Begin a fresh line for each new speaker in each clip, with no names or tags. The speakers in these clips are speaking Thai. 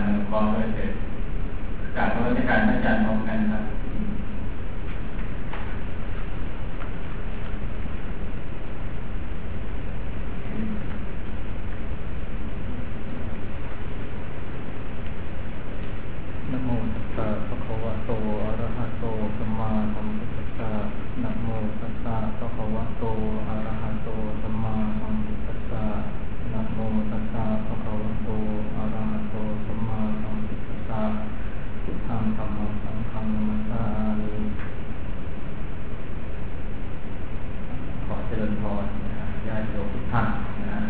อนุเคราะห์ด้วยเถิดกราบนมัสการพระอาจารย์พร้อมกันครับ
นะโมตัสสะภะคะวะโตอะระหะโตสัมมาสัมพุทธัสสะนะโมตัสสะภะคะวะโตอะระหะโตสัมมาสัมพุทธัสสะนะโมตัสสะภะคะวะโตอะระหะโตสัมมาสัมพุทธัสสะพุทธังธัมมังสังฆังนะมัสสามิขอเจริญพรญาติโยมทุกท่านนะ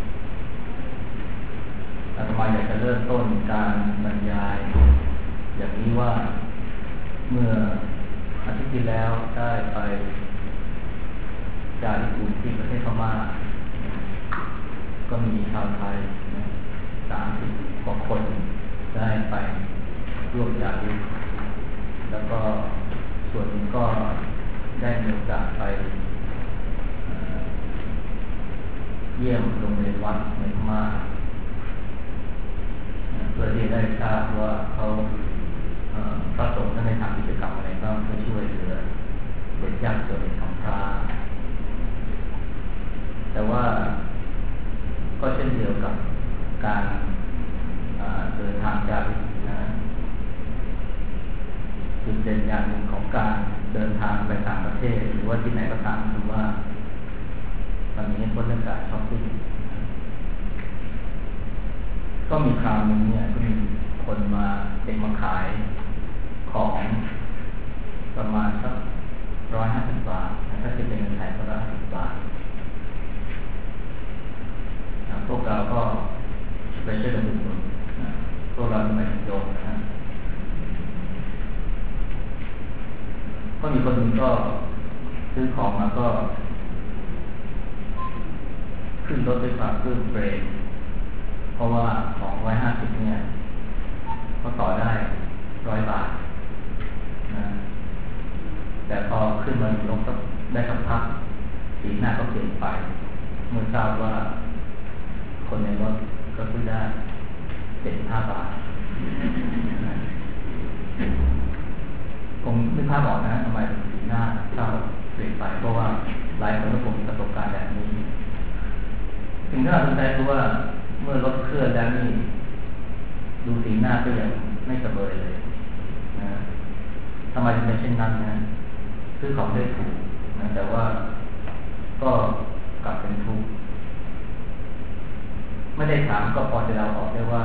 อาตมาอยากจะเริ่มต้นการบรรยายอย่างนี้ว่าเมื่ออาทิตย์ที่แล้วได้ไปจาริกที่ประเทศพม่าก็มีชาวไทย30 กว่าคนได้ไปร่วมจาริกแล้วก็ส่วนหนึ่งก็ได้มีโอกาสไปเยี่ยมโรงเรียนวัดในพม่าเพื่อที่ได้ทราบว่าเขาพระสงฆ์ท่านได้ทำกิจกรรมอะไรบ้างเพื่อช่วยเหลือเด็กยากจนเด็กกำพร้าแต่ว่าก็เช่นเดียวกับการเดินทางจากจุดเด่นอย่างหนึ่งของการเดินทางไปต่างประเทศหรือว่าที่ไหนก็ตามคือว่าตอนนี้พ้นเรื่องการช้อปปิ้งก็มีคราวนึงเนี่ยก็มีคนมาเด็กมาขายของประมาณสัก150 บาทถ้าคิดเป็นเงินไทยก็150 บาทพวกเราก็ไปช่วยกันอุดหนุนพวกเราไม่โยมนะก็มีคนหนึ่งก็ซื้อของมาก็ขึ้นรถด้วยความปลื้มเปรมเพราะว่าของ150เนี่ยเขาต่อได้100 บาทนะแต่พอขึ้นมาลงได้สักพักสีหน้าก็เปลี่ยนไปเมื่อทราบว่าคนในรถก็ซื้อได้75 บาทคงไม่ภาพออกนะทำไมสีหน้าเศร้าเปลี่ยนไปเพราะว่าหลายคนก็คงมีประสบการณ์แบบนี้สิ่งที่น่าสนใจคือว่าเมื่อรถเคลื่อนแล้วนี่ดูสีหน้าก็ยังไม่เสมอเลยนะทำไมถึงเป็นเช่นนั้นนะซื้อของได้ถูกนะแต่ว่าก็กลับเป็นทุกข์ไม่ได้ถามก็พอจะเดาออกได้ว่า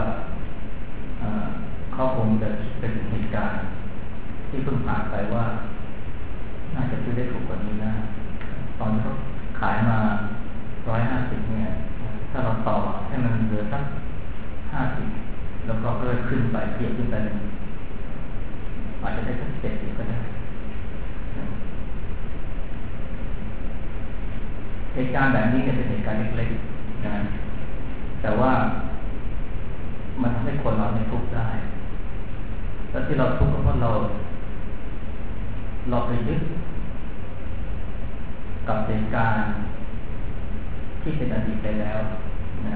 เขาคงจะเป็นเหตุการณ์ที่เพิ่งผ่านไปว่าน่าจะซื้อได้ถูกกว่านี้นะตอนที่เขาขายมา150เนี่ยถ้าเราต่อให้มันเหลือสัก50แล้วก็ค่อยขึ้นไปเทียบขึ้นไปอาจจะได้สัก70ก็ได้เหตุการณ์แบบนี้เนี่ยเป็นเหตุการณ์เล็กๆนะแต่ว่ามันทำให้คนเราในทุกข์ได้แล้วที่เราทุกข์ก็เพราะเราไปยึดกับเหตุการณ์ที่เป็นอดีตไปแล้วนะ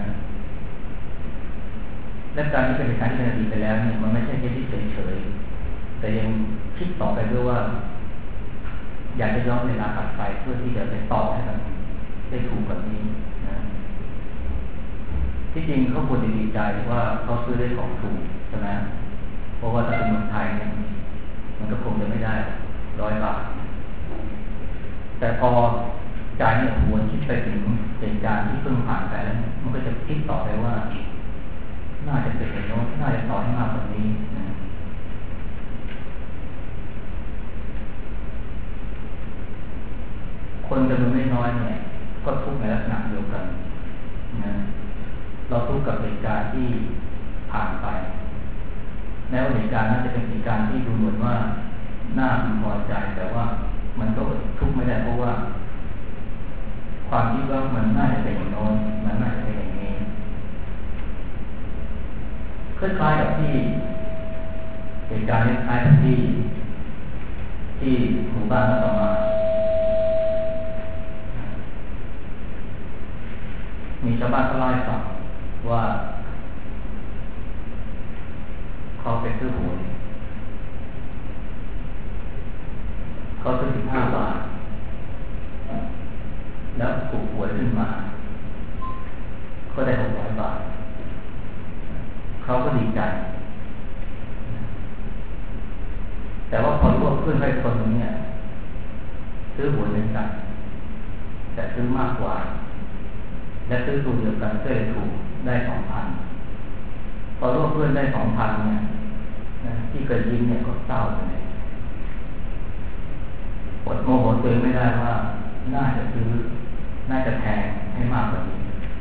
และการที่เป็นเหตุการณ์ที่เป็นอดีตไปแล้วเนี่ยมันไม่ใช่แค่ที่เฉยๆแต่ยังคิดต่อไปด้วยว่าอยากจะย้อนเวลากลับไปเพื่อที่จะไปต่อให้มันได้ถูกกว่านี้นะที่จริงเขาควรจะดีใจว่าเขาซื้อได้ของถูกใช่ไหมเพราะว่าถ้าเป็นเมืองไทยเนี่ยมันก็คงจะไม่ได้100 บาทแต่พอใจเนี่ยควรคิดไปถึงเหตุการณ์ที่เพิ่งผ่านไปแล้วมันก็จะคิดต่อไปว่าน่าจะเป็นอย่างโน้นน่าจะต่อให้มากกว่านี้นะคนจำนวนไม่น้อยเนี่ยก็ทุกข์ในลักษณะเดียวกันนะเราทุกข์กับเหตุการณ์ที่ผ่านไปแม้ว่าเหตุการณ์นั้นจะเป็นเหตุการณ์ที่ดูเหมือนว่าน่าพึงพอใจแต่ว่ามันก็ทุกข์ไม่ได้เพราะว่าความคิดว่ามันน่าจะเป็นอย่างโน้นมันน่าจะเป็นอย่างนี้คล้ายๆกับที่เหตุการณ์คล้ายๆกับที่หมู่บ้านต่อมามีชาวบ้านเขาเล่าให้ฟังว่าเขาไปซื้อหวยเขาซื้อ15 บาทแล้วถูกหวยขึ้นมาก็ได้600 บาทเขาก็ดีใจแต่ว่าพอรู้ว่าเพื่อนให้คนนึงเนี่ยซื้อหวยเหมือนกันแต่ซื้อมากกว่าและซื้อตัวเดียวกันก็เลยถูกได้ 2,000 พอรู้ว่าเพื่อนได้ 2,000 เนี่ยที่เคยยิ้มเนี่ยก็เศร้าเลยอดโมโหตัวเองไม่ได้ว่าน่าจะแทงให้มากกว่านี้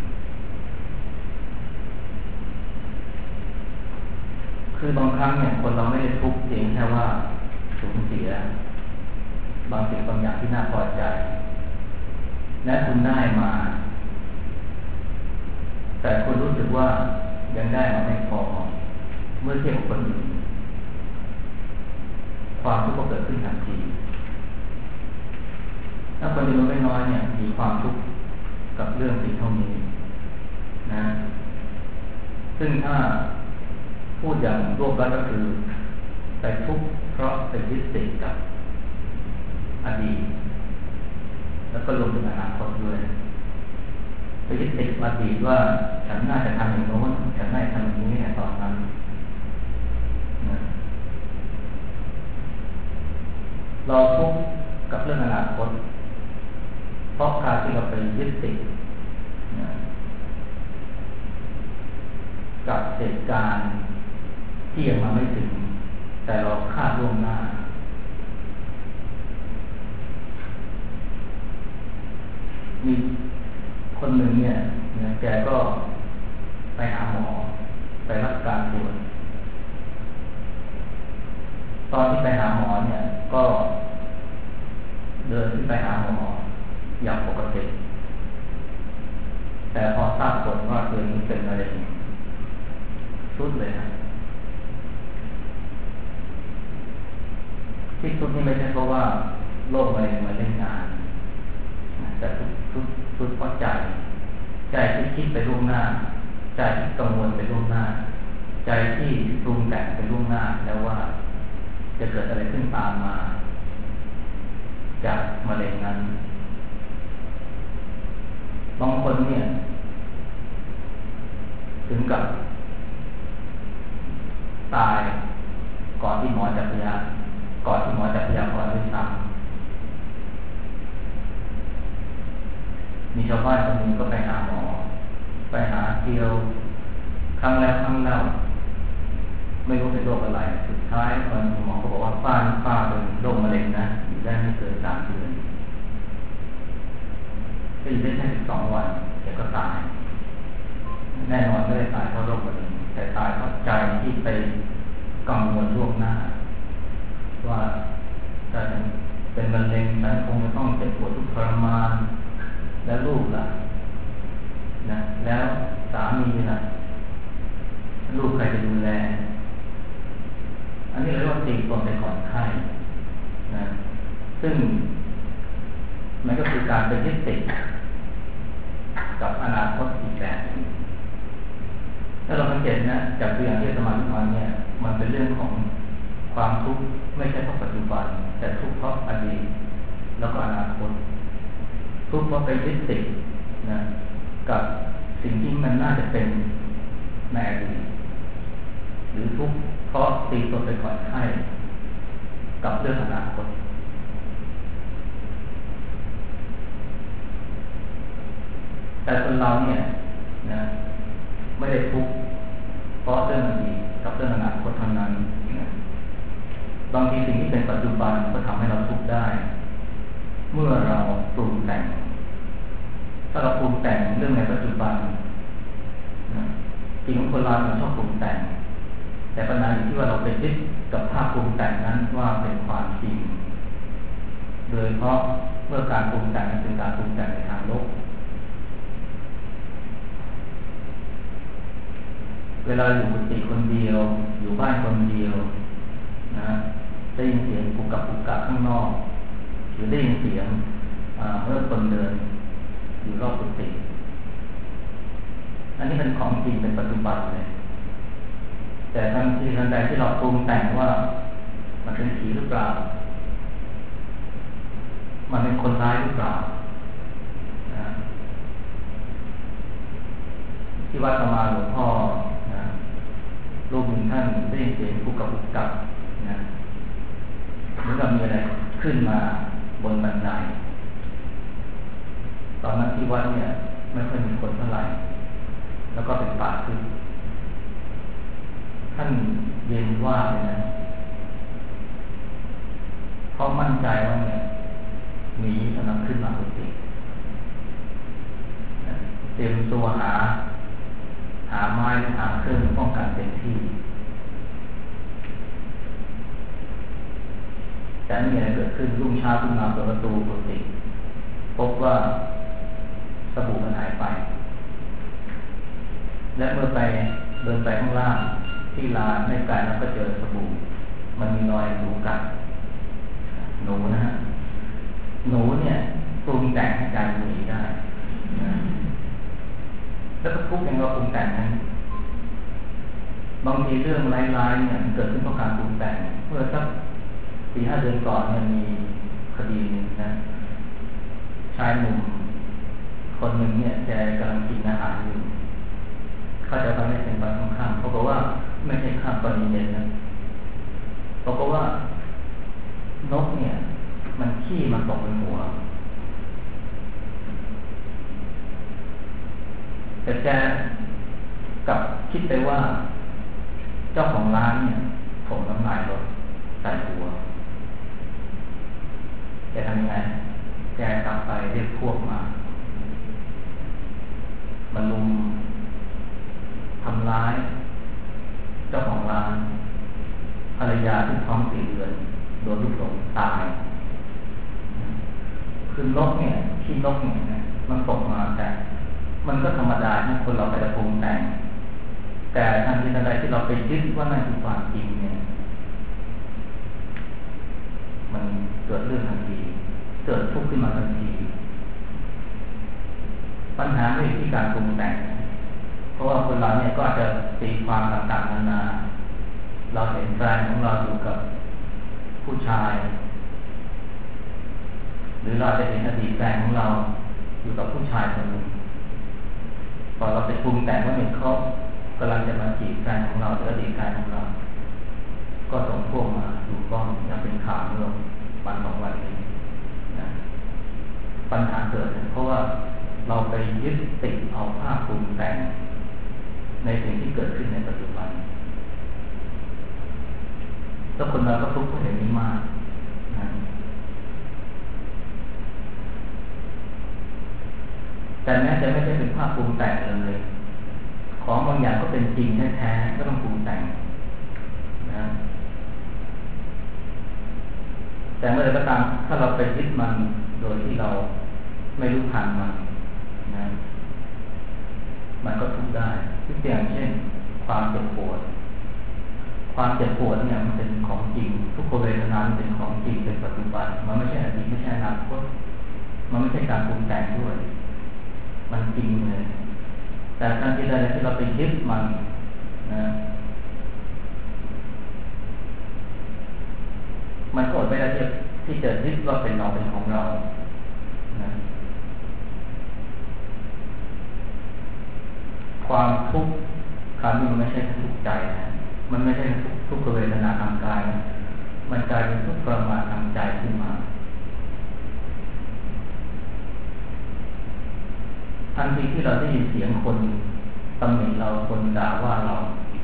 คือบางครั้งเนี่ยคนเราไม่ได้ทุกข์เพียงแค่ว่าสูญเสียบางสิ่งบางอย่างที่น่าพอใจและคุณได้มาแต่คุณรู้สึกว่ายังได้มาไม่พอเมื่อเทียบกับคนอื่นความทุกข์ก็เกิดขึ้นทันทีถ้าคนจำนวนไม่น้อยเนี่ยมีความทุกข์กับเรื่องสิ่งเท่านี้นะซึ่งถ้าพูดอย่างรวบรัดก็คือไปทุกข์เพราะไปยึดติดกับอดีตแล้วก็ลงถึงอนาคตด้วยไปยึดติดอดีตว่าฉันน่าจะทำอย่างโน้นฉันน่าจะทำอย่างนี้ในตอนนั้นนะเราทุกข์กับเรื่องอนาคตเพราะการที่เราไปยึดติดนะกับเหตุการณ์ที่ยังมาไม่ถึงแต่เราคาดล่วงหน้ามีคนหนึ่งเนี่ยแกก็ไปหาหมอไปรับการตรวจตอนที่ไปหาหมอเนี่ยก็เดินขึ้นไปหาหมออย่างปกติแต่พอทราบผลว่าตัวเองเป็นมะเร็งสุดเลยนะที่สุดนี่ไม่ใช่เพราะว่าโรคมะเร็งมาเล่นงานแต่ทุกเพราะใจที่คิดไปล่วงหน้าใจที่กังวลไปล่วงหน้าใจที่ปรุงแต่งไปล่วงหน้าแล้วว่าจะเกิดอะไรขึ้นตามมาจากมะเร็งนั้นบางคนเนี่ยถึงกับตายก่อนที่หมอจะพยากรด้วยซ้ำมีชาวบ้านคนนึงก็ไปหาหมอไปหาเที่ยวครั้งแล้วครั้งเล่าไม่รู้เป็นโรคอะไรสุดท้ายคนหมอก็บอกว่าป้าเป็นโรคมะเร็งนะอยู่ได้ไม่เกิน3 เดือนก็อยู่ได้แค่12 วันแกก็ตายแน่นอนไม่ได้ตายเพราะโรคมะเร็งแต่ตายเพราะใจที่ไปกังวลล่วงหน้าว่าถ้าเป็นมะเร็งฉันคงจะต้องเจ็บปวดทุกข์ทรมานแล้วลูกล่ะนะแล้วสามีล่ะลูกใครจะดูแลอันนี้เรียกว่าตีตนไปก่อนไข้นะซึ่งมันก็คือการไปยึดติดกับอนาคตอีกแบบนึงถ้าเราสังเกตนะจากตัวอย่างที่สมาธิมาเนี่ยมันเป็นเรื่องของความทุกข์ไม่ใช่เพราะปัจจุบันแต่ทุกข์เพราะอดีตแล้วก็อนาคตทุกข์เพราะไปยึดติดนะกับสิ่งที่มันน่าจะเป็นในอดีตหรือทุกข์เพราะตีตนไปก่อนไข้กับเรื่องอนาคตแต่คนเราเนี่ยนะไม่ได้ทุกข์เพราะเรื่องอดีตกับเรื่องอนาคตเท่านั้นนะบางทีสิ่งที่เป็นปัจจุบันก็ทำให้เราทุกข์ได้เมื่อเราปรุงแต่งถ้าเราปรุงแต่งเรื่องในปัจจุบันนะจริงของคนเรามันชอบปรุงแต่งแต่ปัญหาอยู่ที่ว่าเราไปยึดกับภาพปรุงแต่งนั้นว่าเป็นความจริงโดยเพราะเมื่อการปรุงแต่งเป็นการปรุงแต่งในทางลบเวลาอยู่กุฏิคนเดียวอยู่บ้านคนเดียวนะได้ยินเสียงกุกกักข้างนอกหรือได้ยินเสียงเมื่อคนเดินอยู่รอบกุฏิอันนี้เป็นของจริงเป็นปัจจุบันเลยแแต่ทันทีทันใดที่เราปรุงแต่งว่ามันเป็นผีหรือเปล่ามันเป็นคนร้ายหรือเปล่าที่วัดมาหลวงพ่อนะรูปหนึ่งท่านได้ยินเสียงกุกกับกุกกับนะเหมือนกับมีอะไรขึ้นมาบนบันไดตอนนั้นที่วัดเนี่ยไม่ค่อยมีคนเท่าไหร่แล้วก็เป็นป่าทึบท่านเย็นว่าเลยนะเพราะมั่นใจว่าเนี่ยหมีกำลังขึ้นมาปกติเตรียมตัวหาไม้หาเครื่องป้องกันเต็มที่แต่ไม่มีอะไรเกิดขึ้นรุ่งเช้าขึ้นมาเปิดประตูปกติพบว่าสบู่มันหายไปและเมื่อไปเดินไปข้างล่างที่ลานในการแล้วก็เจอสบู่มันมีรอยหนูกัดหนูนะฮะหนูเนี่ยปรุงแต่งให้การหนีได้นะแล้วก็ทุกอย่างเราปรุงแต่งนั้นบางทีเรื่องร้ายๆเนี่ยมันเกิดขึ้นเพราะการปรุงแต่งเมื่อสัก4-5 เดือนก่อนมันมีคดีนึงนะชายหนุ่มคนหนึ่งเนี่ยแกกำลังกินอาหารอยู่เขาจะทำให้เป็นตอนข้างๆเขาบอกว่าไม่ใช่ข้ามตอนเย็นนะเขาบอกว่านกเนี่ยมันขี้มันตกบนหัวแต่แกกับคิดไปว่าเจ้าของร้านเนี่ยถมน้ำลายรถใส่หัวแกทำยังไงแกกลับไปเรียกพวกมาลุมทำร้ายเจ้าของร้านภรรยาที่ท้อง4 เดือนโดนลูกหลงตายคือนกเนี่ยขี้นกเนี่ยมันตกมาแต่มันก็ธรรมดาที่คนเราไปจะปรุงแต่งแต่ทันทีทันใดที่เราไปยึดว่านั่นคือความจริงเนี่ยมันเกิดเรื่องทันทีเกิดทุกข์ขึ้นมาทันทีปัญหาไม่อยู่ที่การปรุงแต่งเพราะว่าคนเราเนี่ยก็อาจจะตีความต่างๆนานาเราเห็นแฟนของเราอยู่กับผู้ชายหรือเราจะเห็นอดีตแฟนของเราอยู่กับผู้ชายคนหนึ่งพอเราไปปรุงแต่งว่าเนี่ยเขากำลังจะมาจีบแฟนของเราหรืออดีตแฟนของเราก็ส่งพวกมาดูกล้องยังเป็นข่าวเมื่อ1-2 วันนี้นะปัญหาเกิดเพราะว่าเราไปยึดติดเอาภาพปรุงแต่งในสิ่งที่เกิดขึ้นในปัจจุบันแล้วคนเราก็ทุกข์เพราะเห็นนี้มากนะแต่แม้จะไม่ใช่เป็นภาพปรุงแต่งเลยของบางอย่างก็เป็นจริงแท้ๆก็ต้องปรุงแต่งนะแต่เมื่อไรก็ตามถ้าเราไปยึดมันโดยที่เราไม่รู้ทันมันนะมันก็ทุกข์ได้ยกตัวอย่างเช่นความเจ็บปวดเนี่ยมันเป็นของจริงทุกขเวทนาเป็นของจริงเป็นปัจจุบันมันไม่ใช่อดีตไม่ใช่อนาคตมันไม่ใช่การปรุงแต่งด้วยมันจริงเลยแต่การที่เราไปยึดมันนะมันก็อดไม่ได้ที่จะยึดว่าเป็นเราเป็นของเรานะความทุกข์คราวนี้มันไม่ใช่ทุกข์ใจนะมันไม่ใช่ทุกขเวทนาทางกายนะมันกลายเป็นทุกข์ทรมานทางใจขึ้นมาทันทีที่เราได้ยินเสียงคนตำหนิเราคนด่าว่าเรา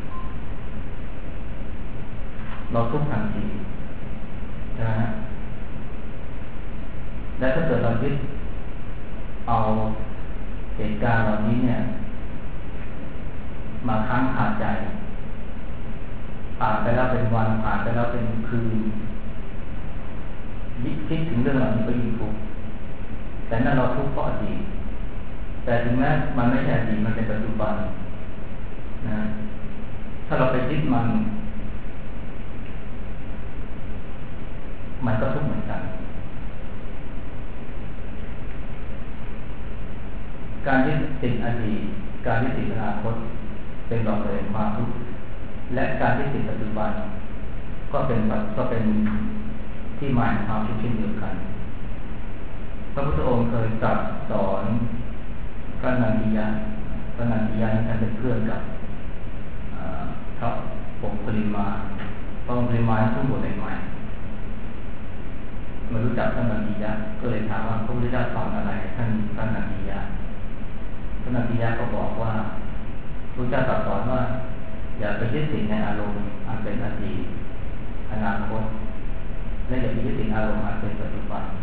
ทุกข์ทันทีนะฮะและถ้าเกิดเรายึดเอาเหตุการณ์เหล่านี้เนี่ยมาค้างคาใจผ่านไปแล้วเป็นวันผ่านไปแล้วเป็นคืนคิดถึงเรื่องเหล่านี้ก็ยิ่งทุกข์แต่นั่นเราทุกข์เพราะอดีตแต่ถึงแม้มันไม่ใช่อดีตมันเป็นปัจจุบันนะถ้าเราไปยึดมันก็ทุกข์เหมือนกันการยึดติดอดีตการยึดติดอนาคตเป็นดอกเบี้ยความทุกข์และการที่ติดปัจจุบันก็เป็นที่หมายของความทุกข์เช่นเดียวกันพระพุทธองค์เคยตรัสสอนพระนันทิยะนั้นท่านเป็นเพื่อนกับพระองคุลิมาพระองคุลิมาเพิ่งบวชใหม่มารู้จักพระนันทิยะก็เลยถามว่าพระพุทธเจ้าสอนอะไรท่านพระนันทิยะก็บอกว่าพระพุทธเจ้าตรัสสอนว่าอย่าไปยึดติดในอารมณ์อันเป็นอดีตอนาคตและอย่าไปยึดติดอารมณ์อันเป็นปัจจุบัน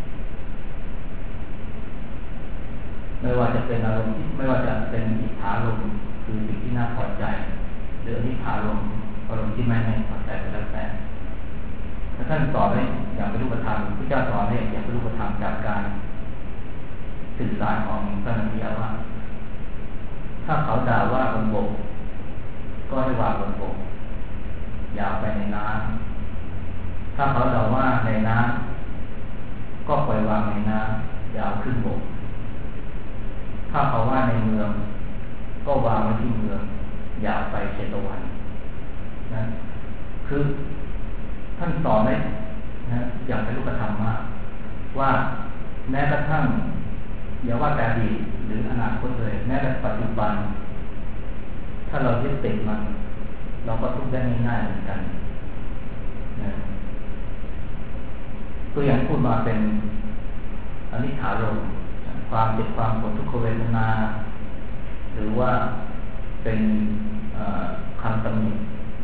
ไม่ว่าจะเป็นอารมณ์ไม่ว่าจะเป็นอิทธารมณ์คือสิ่งที่น่าพอใจหรืออนิธารมณ์อารมณ์ที่ไม่พอใจก็แล้วแต่ท่านสอนให้อย่างเป็นรูปธรรมพระเจ้าสอนให้อย่างเป็นรูปธรรมจากการสื่อสารของพระนันทิยะว่าถ้าเขาด่าว่าบนบกก็ให้วางบนบกอย่าไปในน้ำถ้าเขาด่าว่าในน้ำก็ปล่อยวางในน้ำอย่าขึ้นบกถ้าเขาว่าในเมืองก็วางไว้ที่เมืองอย่าไปเชตวันนะคือท่านสอนได้นะอย่างเป็นรูปธรรมมากว่าแม้กระทั่งอย่าว่าแต่อดีตหรืออนาคตเลยแม้แต่ปัจจุบันถ้าเรายึดติดมันเราก็ทุกข์ได้ง่ายๆเหมือนกันนะตัวอย่างพูดมาเป็นอนิจจารมณ์ความเจ็บความปวดทุกขเวทนาหรือว่าเป็นคำตำหนิ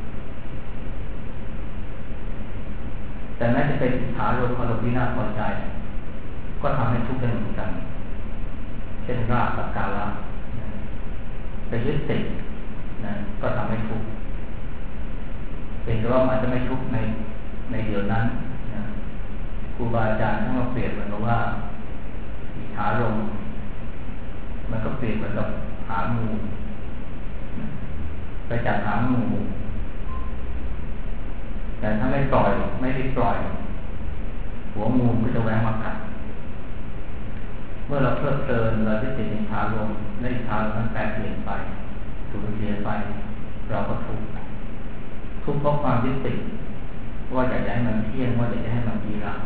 แต่แม้จะเป็นอิทธารมณ์อารมณ์ที่น่าพอใจก็ทำให้ทุกข์ได้เหมือนกันเช่นราคะสักการะไปยึดติดนะก็ทำให้ทุกข์เป็นแต่ว่าอาจจะไม่ทุกข์ในเดี๋ยวนั้นนะครูบาอาจารย์ท่านมาเปรียบเหมือนกับว่าอิทธารมณ์มันก็เปรียบเหมือนกับหางูไปจับหางูแต่ถ้าไม่ได้ปล่อยหัวงูก็จะแหวงมากัดเมื่อเราเพลิดเพลินเราจะติดอิทธารมณ์และอิทธารมณ์นั้นแปรเปลี่ยนไปสูญเสียไปเราก็ทุกข์เพราะความยึดติดว่าอยากจะให้มันเที่ยงว่าอยากจะให้มันดีงาม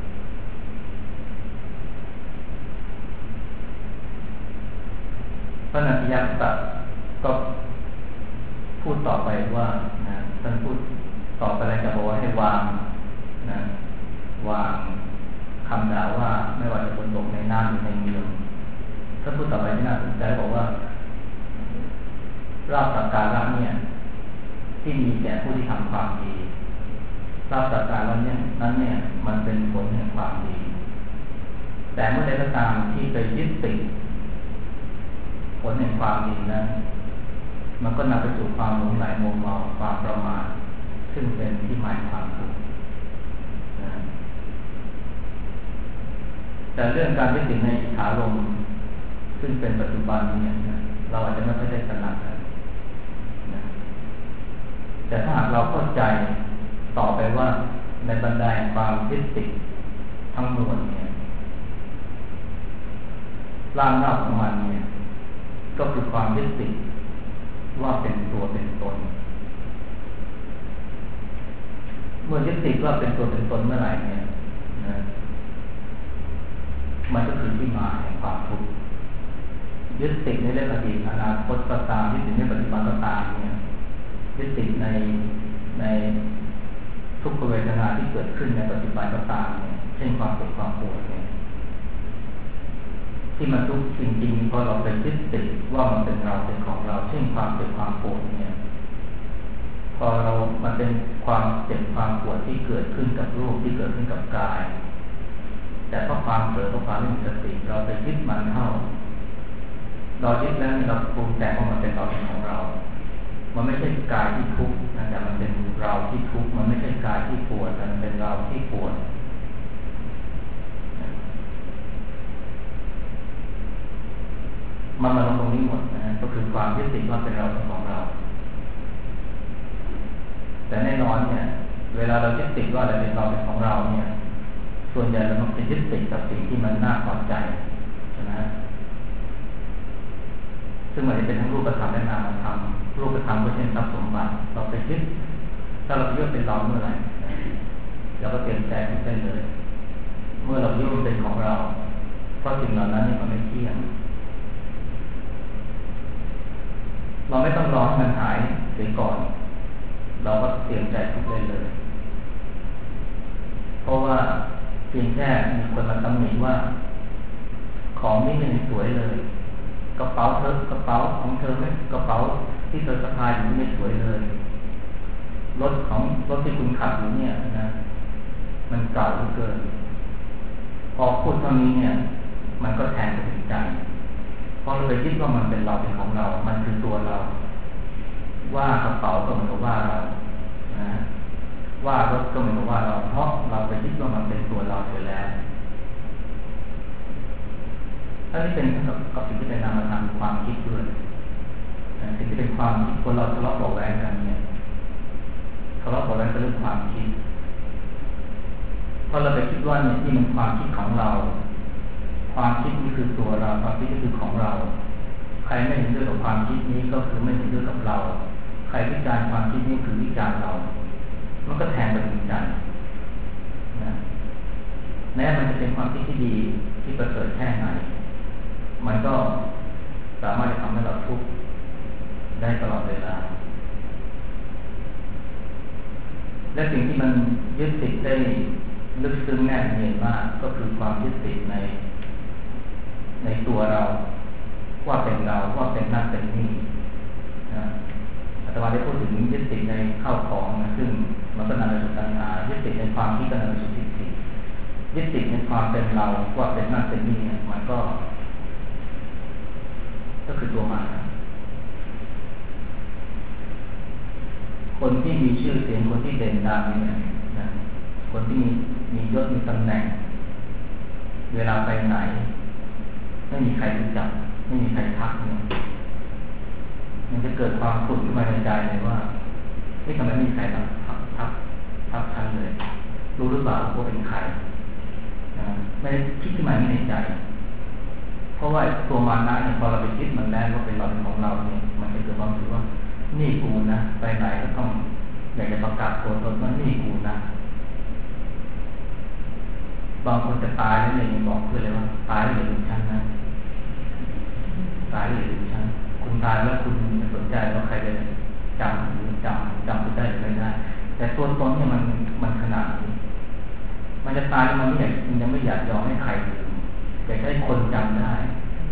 พระนันทิยะก็พูดต่อไปว่านะท่านพูดต่อไปอะไรจะบอกว่าให้วางนะวางคำด่าว่าไม่ว่าจะบนบกในน้ำหรือในเมืองถ้าพูดต่อไปที่น่าสนใจบอกว่าราบสักการะเนี่ยที่มีแก่ผู้ที่ทำความดีราบสักการะนั้นเนี่ยมันเป็นผลแห่งความดีแต่เมื่อใดก็ตามที่ไปยึดติดผลแห่งความดีนั้นมันก็นำไปสู่ความหลงไหลมัวเมาความประมาทซึ่งเป็นที่หมายความทุกข์แต่เรื่องการยึดติดในอิทธารมณ์ซึ่งเป็นปัจจุบันเนี่ยเราอาจจะไม่ค่อยได้ตระหนักกันนะแต่ถ้าหากเราเข้าใจต่อไปว่าในบรรดาความยึดติดทั้งมวลเนี่ยร่างเงาของมันเนี่ยก็คือความยึดติดว่าเป็นตัวเป็นตนเมื่อยึดติดว่าเป็นตัวเป็นตนเมื่อไหร่เนี่ยนะมันก็คือที่มาแห่งความทุกข์ยึดติดในเรื่องอดีตอนาคตก็ตามยึดติดในปัจจุบันก็ตามเนี่ยยึดติดในทุกขเวทนาที่เกิดขึ้นในปัจจุบันก็ตามเนี่ยเช่นความเจ็บความปวดเนี่ยที่มันทุกข์จริงๆเพราะเราไปยึดติดว่ามันเป็นเราเป็นของเราเช่นความเจ็บความปวดเนี่ยพอมันเป็นความเจ็บความปวดที่เกิดขึ้นกับรูปที่เกิดขึ้นกับกายแต่เพราะความเผลอเพราะความไม่มีสติเราไปยึดมันเข้าเรายึดแล้วเราปรุงแต่งว่ามันเป็นเราเป็นของเรามันไม่ใช่กายที่ทุกข์แต่มันเป็นเราที่ทุกข์มันไม่ใช่กายที่ปวดแต่มันเป็นเราที่ปวดมันมาลงตรงนี้หมดนะก็คือความยึดติดว่าเป็นเราเป็นของเราแต่แน่นอนเนี่ยเวลาเรายึดติดว่าอะไรเป็นเราเป็นของเราเนี่ยส่วนใหญ่เราจะยึดติดกับสิ่งที่มันน่าพอใจใช่ไหมซึ่งมันจะเป็นทั้งรูปธรรมและนามธรรมรูปธรรมก็เช่นทรัพย์สมบัติเราไปยึดถ้าเรายึดเป็นเราเมื่อไหร่เราก็เตรียมใจทุกได้เลยเมื่อเรายึดมันเป็นของเราเพราะสิ่งเหล่านั้นนี่มันไม่เที่ยงเราไม่ต้องรอให้มันหายเสียก่อนเราก็เตรียมใจทุกได้เลยเพราะว่าเพียงแค่มีคนมาตำหนิว่าของนี่ไม่สวยเลยกระเป๋าของเธอไม่กระเป๋าที่เธอสะพายอยู่ไม่สวยเลยรถที่คุณขับอยู่เนี่ยนะมันเก่าเหลือเกินพอพูดเท่านี้เนี่ยมันก็แทงไปถึงใจเพราะเราไปคิดว่ามันเป็นเราเป็นของเรามันคือตัวเราว่ากระเป๋าก็เหมือนกับว่าเรานะว่ารถก็เหมือนกับว่าเราเพราะเราไปคิดว่ามันเป็นตัวเราเสียแล้วถ้านี่เป็นกับสิ่งที่เป็นนามธรรมความคิดด้วยสิ่งที่เป็นความคิดคนเราทะเลาะเบาะแว้งกันเนี่ยทะเลาะเบาะแว้งเป็นเรื่องความคิดเพราะเราไปคิดว่าเนี่ยนี่มันความคิดของเราความคิดนี่คือตัวเราความคิดนี่คือของเราใครไม่เห็นด้วยกับความคิดนี้ก็คือไม่เห็นด้วยกับเราใครวิจารณ์ความคิดนี้คือวิจารณ์เรามันก็แทงไปถึงใจนะแม้มันจะเป็นความคิดที่ดีที่ประเสริฐแค่ไหนมันก็สามารถจะทำให้เราทุกข์ได้ตลอดเวลาและสิ่งที่มันยึดติดได้ลึกซึ้งแน่นเนียนมากก็คือความยึดติดในตัวเราว่าเป็นเราว่าเป็นนั่นเป็นนี่นะอาตมาได้พูดถึงยึดติดในข้าวของนะซึ่งมันก็นำไปสู่ตัณหายึดติดในความที่ก็นำไปสู่ทิฏฐิยึดติดในความเป็นเราว่าเป็นนั่นเป็นนี่เนี่ยมันก็คือตัวมันคนที่มีชื่อเสียงคนที่เด่นดังเนี่ยนะคนที่มียศมีตำแหน่งเวลาไปไหนไม่มีใครรู้จักไม่มีใครทักเนี่ยมันจะเกิดความขุ่นขึ้นมาในใจเลยว่าไม่ทำไมไม่มีใครทักฉันเลยรู้หรือเปล่าว่าเป็นใครไม่ได้คิดขึ้นมาในใจเพราะว่าตัวมานะเนี่ยพอเราไปคิดมันแล้วว่าเป็นเราเป็นของเราเนี่ยมันจะเกิดความรู้สึกว่านี่กูนะไปไหนก็ต้องอยากจะประกาศตัวตนว่านี่กูนะบางคนจะตายแล้วเนี่ยบอกเพื่อนเลยว่าตายแล้วอย่าลืมฉันนะตายแล้วอย่าลืมฉันคุณตายแล้วคุณไม่สนใจว่าใครจะจำหรือจำได้หรือไม่ได้แต่ตัวตนเนี่ยมันขนาดนี้มันจะตายมันยังไม่อยากยอมให้ใครลืมอยากให้คนจำได้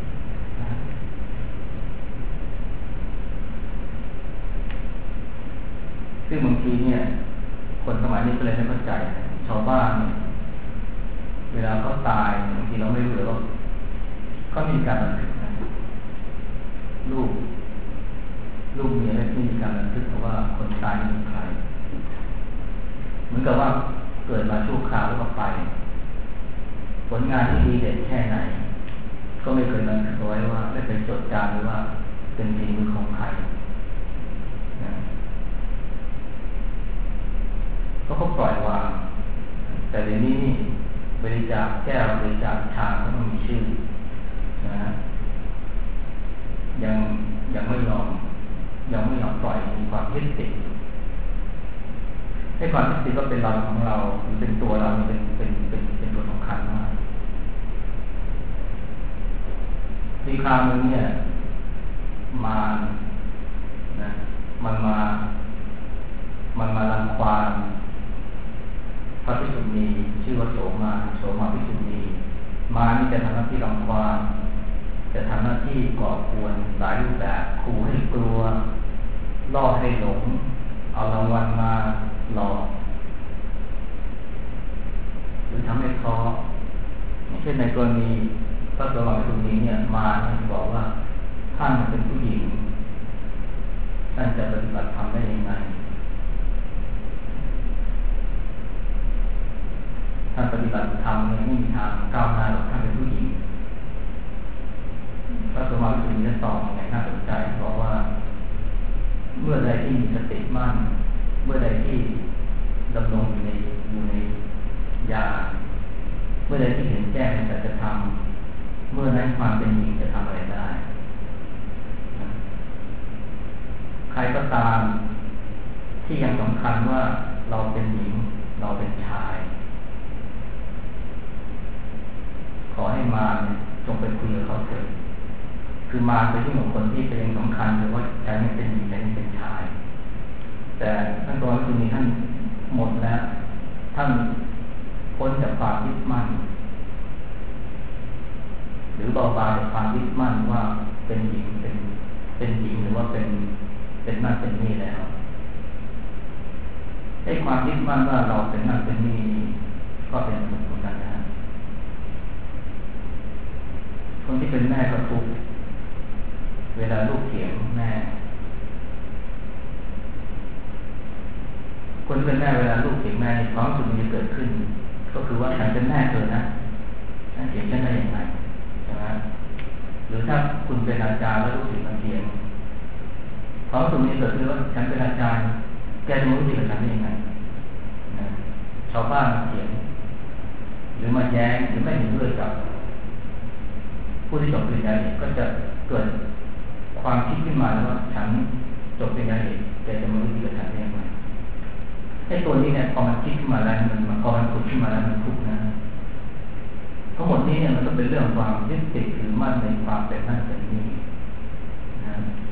ซึ่งบางทีเนี่ยคนสมัยนี้ก็เลยไม่เข้าใจชาวบ้านเนี่ยเวลาเขาตายบางทีเราไม่รู้เลยว่าเขามีการบันทึกนะลูกเมียไม่มีการบันทึกเพราะว่าคนตายเป็นใครเหมือนกับว่าเกิดมาชั่วคราวแล้วก็ไปผลงานที่ดีเด่นแค่ไหนก็ไม่เคยบันทึกเอาไว้ว่าไม่เคยจดจำหรือว่าเป็นฝีมือของใครนะก็เขาปล่อยวางแต่เดี๋ยวนี้นี่บริจาคแก้วบริจาคชาก็ต้องมีชื่อนะยังไม่ยอมปล่อยมีความยึดติดให้ความยึดติดก็เป็นเราของเราหรือเป็นตัวเราเป็นตัวสำคัญมากมีคราวนึงเนี่ยมานะมันมารังควานพระภิกษุณีชื่อว่าโสมาภิกษุณีมานี่จะทำหน้าที่รังควานจะทำหน้าที่ก่อกวนหลายรูปแบบขู่ให้กลัวล่อให้หลงเอารางวัลมาหลอกหรือทำให้ท้อเช่นในกรณีพระโสมาภิกษุณีเนี่ยมาบอกว่าท่านเป็นผู้หญิงท่านจะปฏิบัติธรรมได้ยังไงท่านปฏิบัติธรรมเนี่ยไม่มีทางก้าวหน้าหรอกท่านเป็นผู้หญิงพระโสมาภิกษุณีจะตอบยังไงน่าสนใจบอกว่าเมื่อใดที่มีสติมั่นเมื่อใดที่ดำรงอยู่ในญาณเมื่อใดที่เห็นแจ้งในสัจธรรมเมื่อนั้นความเป็นหญิงจะทำอะไรได้ใครรก็ตามที่ยังสำคัญว่าเราเป็นหญิงเราเป็นชายขอให้มารจงไปคุยกับเขาเถิดคือมารไปที่หมู่คนที่เป็นสำคัญหรือว่าฉันไม่เป็นหญิงฉันไม่เป็นชายแต่ท่านตอนที่มีท่านหมดแล้วท่านพ้นจากความยึดมั่นหรือเบาบางจากความยึดมั่นว่าเป็นหญิงเป็นหญิงหรือว่าเป็นนั่นเป็นนี่แล้วให้ความยึดมั่นว่าเราเป็นนั่นเป็นนี่ก็เป็นทุกข์เหมือนกันนะคนที่เป็นแม่ก็ทุกข์เวลาลูกเถียงแม่คนเป็นแม่เวลาลูกเถียงแม่ความรู้สึกมันจะเกิดขึ้นก็คือว่าฉันเป็นแม่เธอนะฉันเถียงฉันได้อย่างไรใช่ไหมหรือถ้าคุณเป็นอาจารย์แล้วลูกศิษย์มาเถียงความรู้สึกนี้เกิดขึ้นว่าฉันเป็นอาจารย์แกจะรู้ดีกับฉันได้ยังไงชาวบ้านมาเถียงหรือมาแย้งหรือไม่เห็นด้วยกับผู้ที่จบปริญญาเอกก็จะเกิดความคิดขึ้นมาแล้วว่าฉันจบปริญญาเอกแกจะมารู้ดีกับฉันได้ยังไงไอ้ตัวนี้เนี่ยพอมันคิดขึ้นมาแล้วพอมันผุดขึ้นมาแล้วมันทุกข์นะทั้งหมดนี้เนี่ยมันก็เป็นเรื่องความยึดติดถือมั่นในความเป็นนั่นเป็นนี่นะ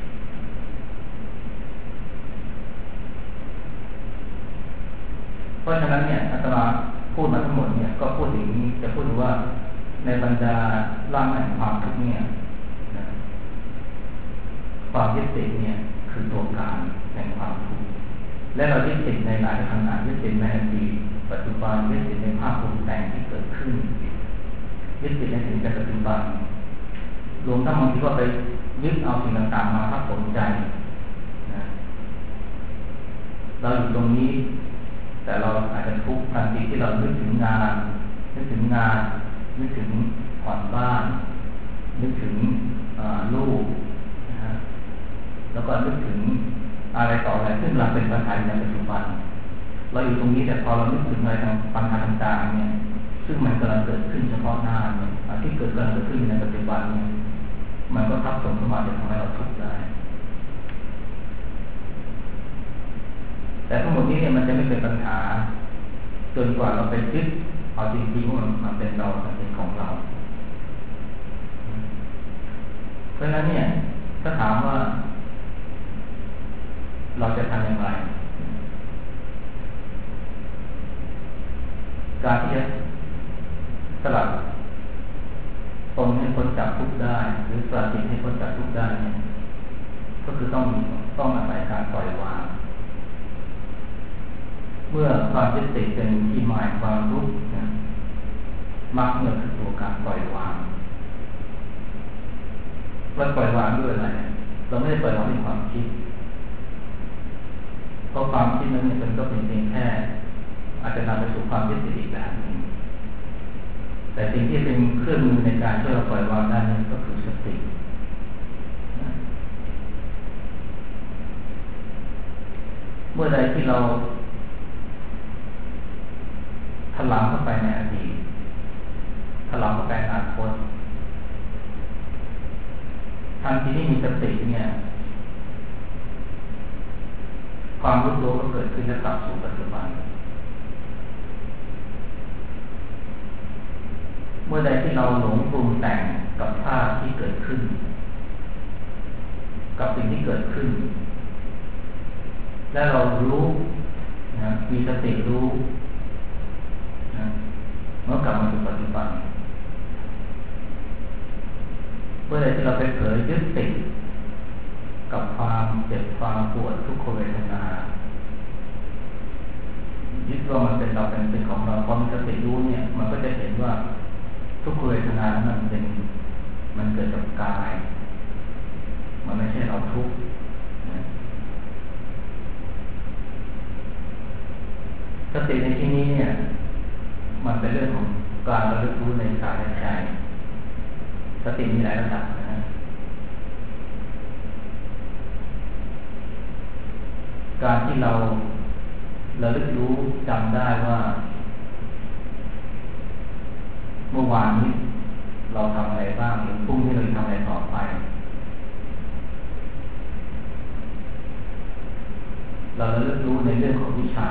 เพราะฉะนั้นเนี่ยอาตมาพูดมาทั้งหมดเนี่ยก็พูดถึงจะพูดถึงว่าในบรรดาร่างแห่งความทุกข์เนี่ยความยึดติดเนี่ยคือตัวการแห่งความทุกข์และเรายึดติดในหลายขณะยึดติดในอดีตปัจจุบันยึดติดในภาพปรุงแต่งที่เกิดขึ้นยึดติดในสิ่งปัจจุบันรวมทั้งบางทีก็ไปยึดเอาสิ่งต่างๆมาทับถมใจนะเราอยู่ตรงนี้แต่เราอาจจะทุกข์ทันทีที่เรานึกถึงงานนึกถึงผ่อนบ้านนึกถึงลูกนะฮะแล้วก็นึกถึงอะไรต่ออะไรซึ่งเราเป็นปัญหาในปัจจุบันเราอยู่ตรงนี้แต่พอเรานึกถึงอะไรทางปัญหาต่างๆเนี่ยซึ่งมันกำลังเกิดขึ้นเฉพาะหน้าเนี่ยที่กำลังเกิดขึ้นในปัจจุบันเนี่ยมันก็ทับถมเข้ามาจนทำให้เราทุกข์ได้แต่ทั้งหมดนี้เนี่ยมันจะไม่เป็นปัญหาจนกว่าเราไปยึดเอาจริงๆว่ามันเป็นเราเป็นของเราเพราะฉะนั้นเนี่ยถ้าถามว่าเราจะทำอย่างไรการที่จะสลัดตนให้พ้นจากทุกข์ได้หรือสลัดจิตให้พ้นจากทุกข์ได้เนี่ยก็คือต้องอาศัยการปล่อยวางเมื่อความยึดติดเป็นที่หมายความทุกข์นะมักเมื่อคือตัวการปล่อยวางว่าปล่อยวางด้วยอะไรเราไม่ได้ปล่อยวางด้วยความคิดเพราะความคิดนั้นเนี่ยมันก็เป็นเพียงแค่อาจจะนำไปสู่ความยึดติดอีกแบบหนึ่งแต่สิ่งที่เป็นเครื่องมือในการช่วยเราปล่อยวางได้นั่นก็คือสติเมื่อใดที่เราถลำเข้าไปในอดีตถลำเข้าไปในอนาคตทันทีที่มีสติเนี่ยความรู้ตัวก็เกิดขึ้นและกลับสู่ปัจจุบันเมื่อใดที่เราหลงปรุงแต่งกับภาพที่เกิดขึ้นกับสิ่งที่เกิดขึ้นและเรารู้นะมีสติรู้นะเมื่อกลับมาสู่ปัจจุบันเมื่อใดที่เราไปเผลอยึดติดกับความเจ็บความปวดทุกขเวทนายึดว่ามันเป็นเราเป็นของเราพอมีสติรู้เนี่ยมันก็จะเห็นว่าทุกขเวทนานั้นมันเกิดจากกายมันไม่ใช่เราทุกข์สติในที่นี้เนี่ยมันเป็นเรื่องของการระลึกรู้ในกายและใจสติมีหลายระดับนะการที่เราระลึกรู้จำได้ว่าเมื่อวานนี้เราทำอะไรบ้างหรือพรุ่งนี้เราทำอะไรต่อไปเราระลึกรู้ในเรื่องของวิชา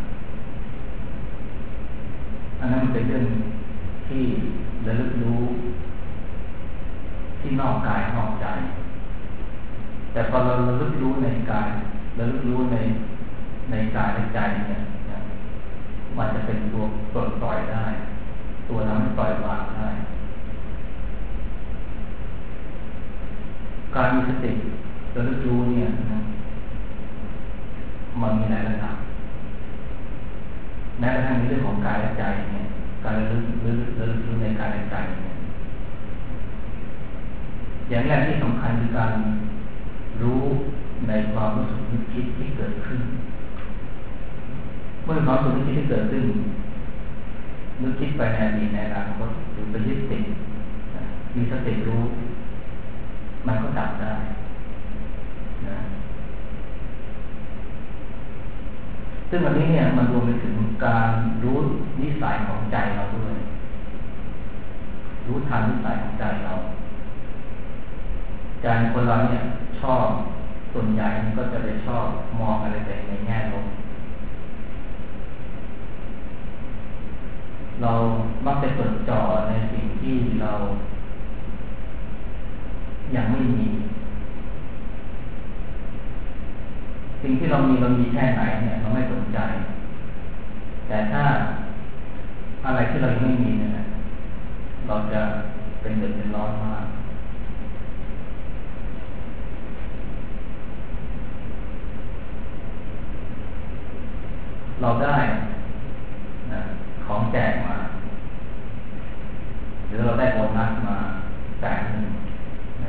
อันนั้นเป็นเรื่องที่ระลึกรู้ที่นอกกายนอกใจแต่พอเราระลึกรู้ในกายระลึกรู้ในกายในใจเนี่ยมันจะเป็นตัวปลดปล่อยได้ตัวทำให้ปล่อยวางได้การมีสติระลึกรู้เนี่ยมันมีหลายระดับแม้กระทั่งในเรื่องของกายและใจเนี่ยการระลึกรู้ในกายและใจเนี่ยอย่างแรกที่สำคัญคือการรู้ในความรู้สึกนึกคิดที่เกิดขึ้นเมื่อความรู้สึกนึกคิดที่เกิดขึ้นนึกคิดไปในอดีตในอนาคตหรือไปยึดติดมีสติรู้มันก็ดับได้นะซึ่งวันนี้เนี่ยมันรวมไปถึงการรู้นิสัยของใจเราด้วยรู้ทันนิสัยของใจเราใจคนเราเนี่ยชอบส่วนใหญ่มันก็จะไปชอบมองอะไรแต่ในแง่ลบเรามักจะจดจ่อในสิ่งที่เรายังไม่มีสิ่งที่เรามีแค่ไหนเนี่ยเราไม่สนใจแต่ถ้าอะไรที่เรายังไม่มีเนี่ยเราจะเป็นเดือดเป็นร้อนมากเราได้ของแจกมาหรือเราได้โบนัสมา100,000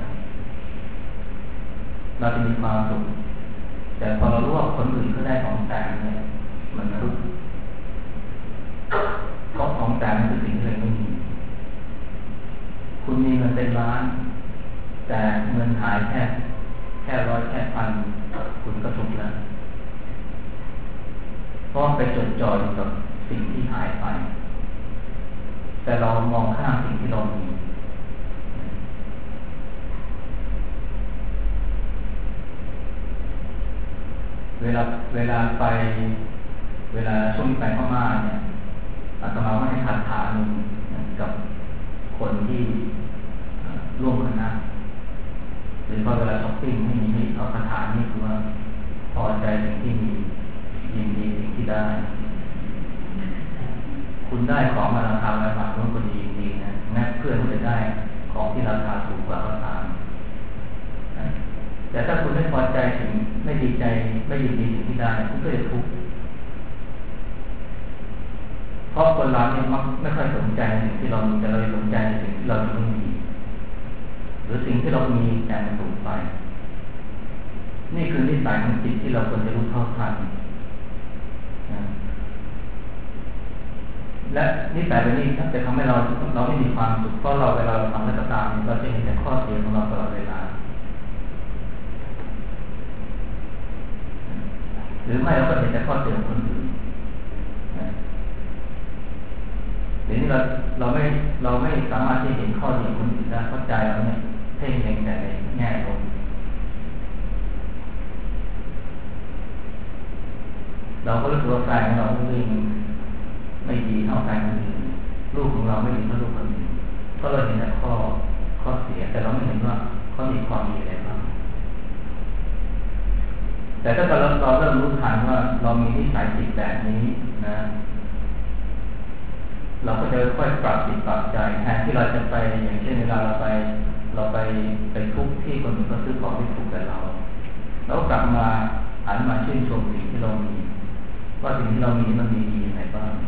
เราจะมีความสุขแต่พอเรารู้ว่าคนอื่นเขาได้ของแต่งเนี่ยมันทุกข์เพราะของแต่งมันคือสิ่งที่เราไม่มีคุณมีเงินเป็นล้านแต่เงินหายแค่ร้อยแค่พันคุณก็ทุกข์แล้วเพราะไปจดจ่ออยู่กับสิ่งที่หายไปแต่เรามองข้ามสิ่งที่เรามีเวลาช่วงที่ไปพม่าเนี่ยอาตมาก็ให้คาถาหนึ่งกับคนที่ร่วมคณะหรือพอเวลาช้อปปิ้งให้มีเอาคาถานี่คือว่าพอใจสิ่งที่มียินดีสิ่งที่ได้คุณได้ของมาราคาหลายบาทคุณก็ดีดีนะแม้เพื่อนคุณจะได้ของที่ราคาถูกกว่าก็ตามแต่ถ้าคุณไม่พอใจถึงไม่ดีใจไม่ยินดีสิ่งที่ได้คุณก็จะทุกข์เพราะคนเราเนี่ยมักไม่ค่อยสนใจในสิ่งที่เรามีแต่เราสนใจในสิ่งที่เราไม่มีหรือสิ่งที่เรามีแต่มันสูญไปนี่คือนิสัยของจิตที่เราควรจะรู้เท่าทันและนิสัยแบบนี้จะทำให้เราไม่มีความสุขเพราะเวลาเราทำอะไรก็ตามเราจะเห็นแต่ข้อเสียของเราตลอดเวลาหรือไม่เราก็เห็นแต่ข้อเสียของคนอื่นเดี๋ยวนี้เราไม่สามารถที่จะเห็นข้อดีของคนอื่นได้เพราะใจเราเนี่ยเพ่งเล็งแต่ในแง่ลบเราก็รู้สึกว่าใจของเราไม่ดีเท่าใจคนอื่นลูกของเราไม่ดีเท่าลูกคนอื่นเพราะเราเห็นแต่ข้อเสียแต่เราไม่เห็นว่าเขามีความดีอะไรบ้างแต่ถ้าเราเริ่มรู้ทันว่าเรามีนิสัยจิตแบบนี้นะเราก็จะค่อยปรับจิตปรับใจแทนที่เราจะไปอย่างเช่นเวลาเราไปทุกข์ที่คนอื่นก็ซื้อของที่ถูกกับเราแล้วกลับมาหันมาชื่นชมสิ่งที่เรามีว่าสิ่งที่เรามีมันมีดียังไงบ้าง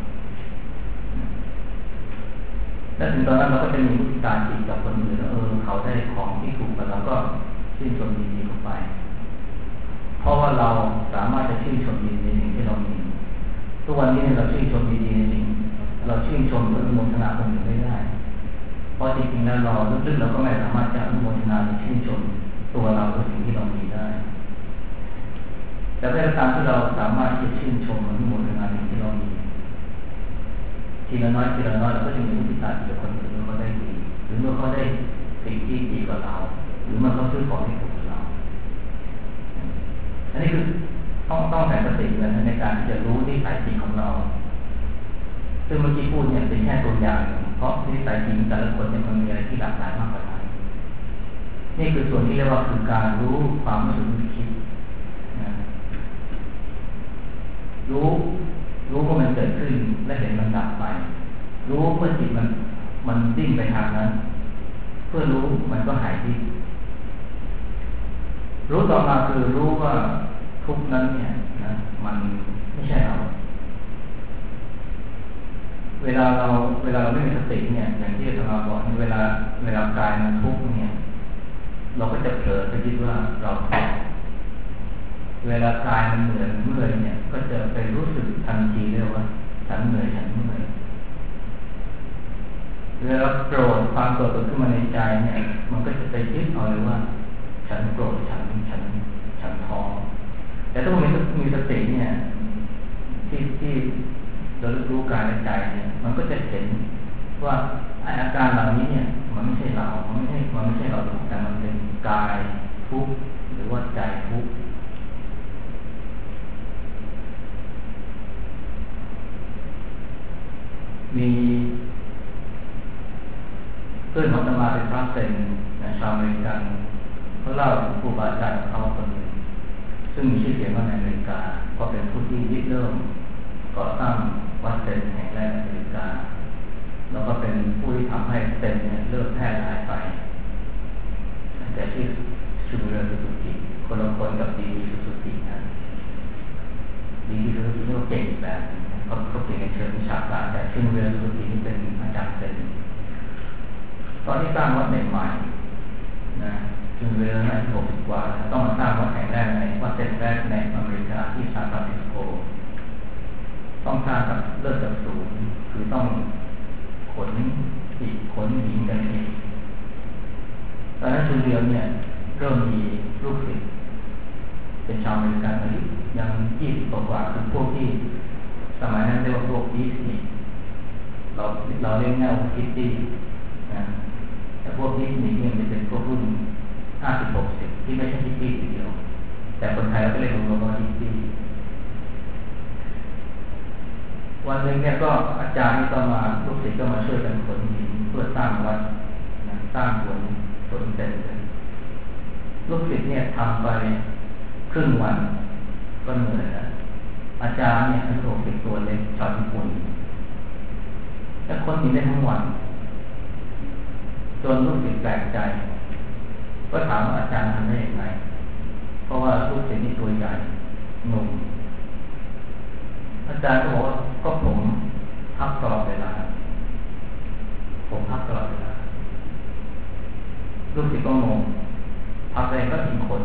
และถึงตอนนั้นเราก็จะมีมุทิตาจิตกับคนอื่นเขาได้ของที่ถูกกับเราก็ชื่นชมดีๆเข้าไปเพราะว่าเราสามารถจะชื่นชมดีในสิ่งที่เรามีทุกวันนี้เราชื่นชมดีในสิ่งเราชื่นชมหรืออนุโมทนาคนอื่นไม่ได้เพราะจริงๆแล้วเราลึกๆเราก็ไม่สามารถจะอนุโมทนาหรือชื่นชมตัวเราหรือสิ่งที่เรามีได้แต่ในตามที่เราสามารถที่จะชื่นชมอนุโมทนาสิ่งที่เรามีทีละน้อยเราก็จะมีมุทิตาจิตกับคนอื่นเมื่อเขาได้ดีหรือเมื่อเขาได้สิ่งที่ดีกว่าเราหรือเมื่อเขาซื้อของที่ถูกกับเราอันนี้คือต้องใส่สติในการที่จะรู้นิสัยจริงของเราซึ่งเมื่อกี้พูดเนี่ยเป็นแค่ตัวอย่างเพราะนิสัยจริงแต่ละคนเนี่ยมันมีอะไรที่หลากหลายมากกว่านั้นนี่คือส่วนที่เรียกว่าคือการรู้ความรู้สึกนึกคิดนะรู้เมื่อมันเกิดขึ้นและเห็นมันดับไปรู้เมื่อจิตมันดิ้นไปทางนั้นเพื่อรู้มันก็หายดิ้นรู้ต่อมาคือรู้ว่าทุกนั้นเนี่ยนะมันไม่ใช่เราเวลาเราไม่มีสติเนี่ยอย่างที่อาจารย์บอกเวลากายมันทุกข์เนี่ยเราก็จะเผลอไปคิดว่าเราทุกข์เวลากายมันเหนื่อยเนี่ยก็จะไปรู้สึกทันทีเลยว่าฉันเหนื่อยเวลาโกรธความโกรธเกิดขึ้นมาในใจเนี่ยมันก็จะไปคิดเอาเลยว่าฉันโกรธฉันท้อแต่ถ้ามีสติเนี่ยที่เรารู้กายและใจเนี่ยมันก็จะเห็นว่าอาการเหล่านี้เนี่ยมันไม่ใช่เรามันไม่ใช่เราแต่มันเป็นกายทุกข์หรือว่าใจทุกข์มีเพื่อนของอาตมาเป็นพระเซนชาวอเมริกันเขาเล่าถึงครูบาอาจารย์ของเขาคนหนึ่งซึ่งมีชื่อเสียงว่าในอเมริกาก็เป็นผู้ที่ริเริ่มก่อตั้งวัดเซนแห่งแรกในอเมริกาแล้วก็เป็นผู้ที่ทำให้เซนเนี่ยเริ่มแพร่หลายไปแต่ชื่อชูเรสุสุกิคนละคนกับดีสุสุกินะดีสุสุกินี่ก็เก่งอีกแบบเขาเก่งในเชิงวิชาการแต่ชูเรสุสุกินี่เป็นอาจารย์เซนตอนที่สร้างวัดใหม่ๆนะชูเรใน60 กว่าต้องมาสร้างวัดแห่งแรกในวัดเซนแรกในอเมริกาที่ซานฟรานซิสโกต้องสร้างกับเลิกจากศูนย์คือต้องขนอิฐขนหินกันเองตอนนั้นชูเรียวเนี่ยเริ่มมีลูกศิษย์เป็นชาวอเมริกันอายุยัง20 กว่าคือพวกที่สมัยนั้นเรียกว่าพวกดิสนีย์เราเรียกง่ายว่าคิตตี้นะแต่พวกดิสนีย์เนี่ยมันเป็นพวกรุ่น50-60ที่ไม่ใช่คิตตี้ทีเดียวแต่คนไทยเราก็เรียกรวมๆว่าคิตตี้วันหนึ่งเนี่ยก็อาจารย์ก็มาลูกศิษย์ก็มาช่วยกันขนหินเพื่อสร้างวัดนะสร้างสวนเสร็จเลยลูกศิษย์เนี่ยทำไปครึ่งวันก็เหนื่อยแล้วอาจารย์เนี่ยอายุ60 ตัวเล็กชาวญี่ปุ่นแล้วขนหินได้ทั้งวันจนลูกศิษย์แปลกใจก็ถามว่าอาจารย์ทำได้ยังไงเพราะว่าลูกศิษย์นี่ตัวใหญ่หนุ่มอาจารย์ก็บอกว่าก็ผมพักตลอดเวลาลูกศิษย์ก็งงพักอะไรก็ทิ้งขน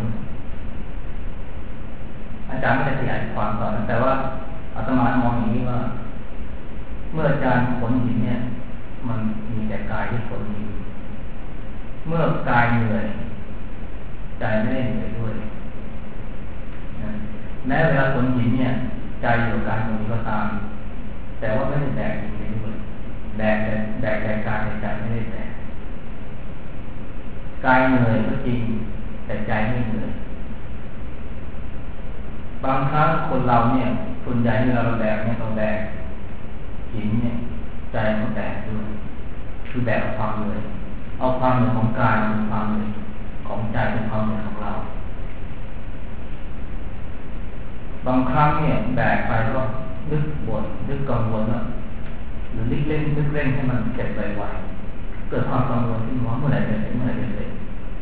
อาจารย์ไม่ได้ขยายความต่อแต่ว่าอาตมามองอย่างนี้ว่าเมื่ออาจารย์ขนหินเนี่ยมันมีแต่กายที่ขนหินเมื่อกายเหนื่อยใจไม่ได้เหนื่อยด้วยแม้เวลาขนหินเนี่ยใจอยู่กับกายตรงนี้ก็ตามแต่ว่าไม่ได้แบกอยู่ในด้วยแบกแต่กายแต่ใจไม่ได้แบกกายเหนื่อยก็จริงแต่ใจไม่เหนื่อยบางครั้งคนเราเนี่ยส่วนใหญ่เวลาเราแบกเนี่ยเราแบกหินเนี่ยใจมันแบกด้วยคือแบกเอาความเหนื่อยเอาความเหนื่อยของกายเป็นความเหนื่อยของใจเป็นความเหนื่อยของเราบางครั้งเนี่ยแบกไปก็นึกบ่นนึกกังวลนะหรือนึกเร่งให้มันเสร็จไวๆเกิดความกังวลขึ้นว่าเมื่อไหร่จะเสร็จ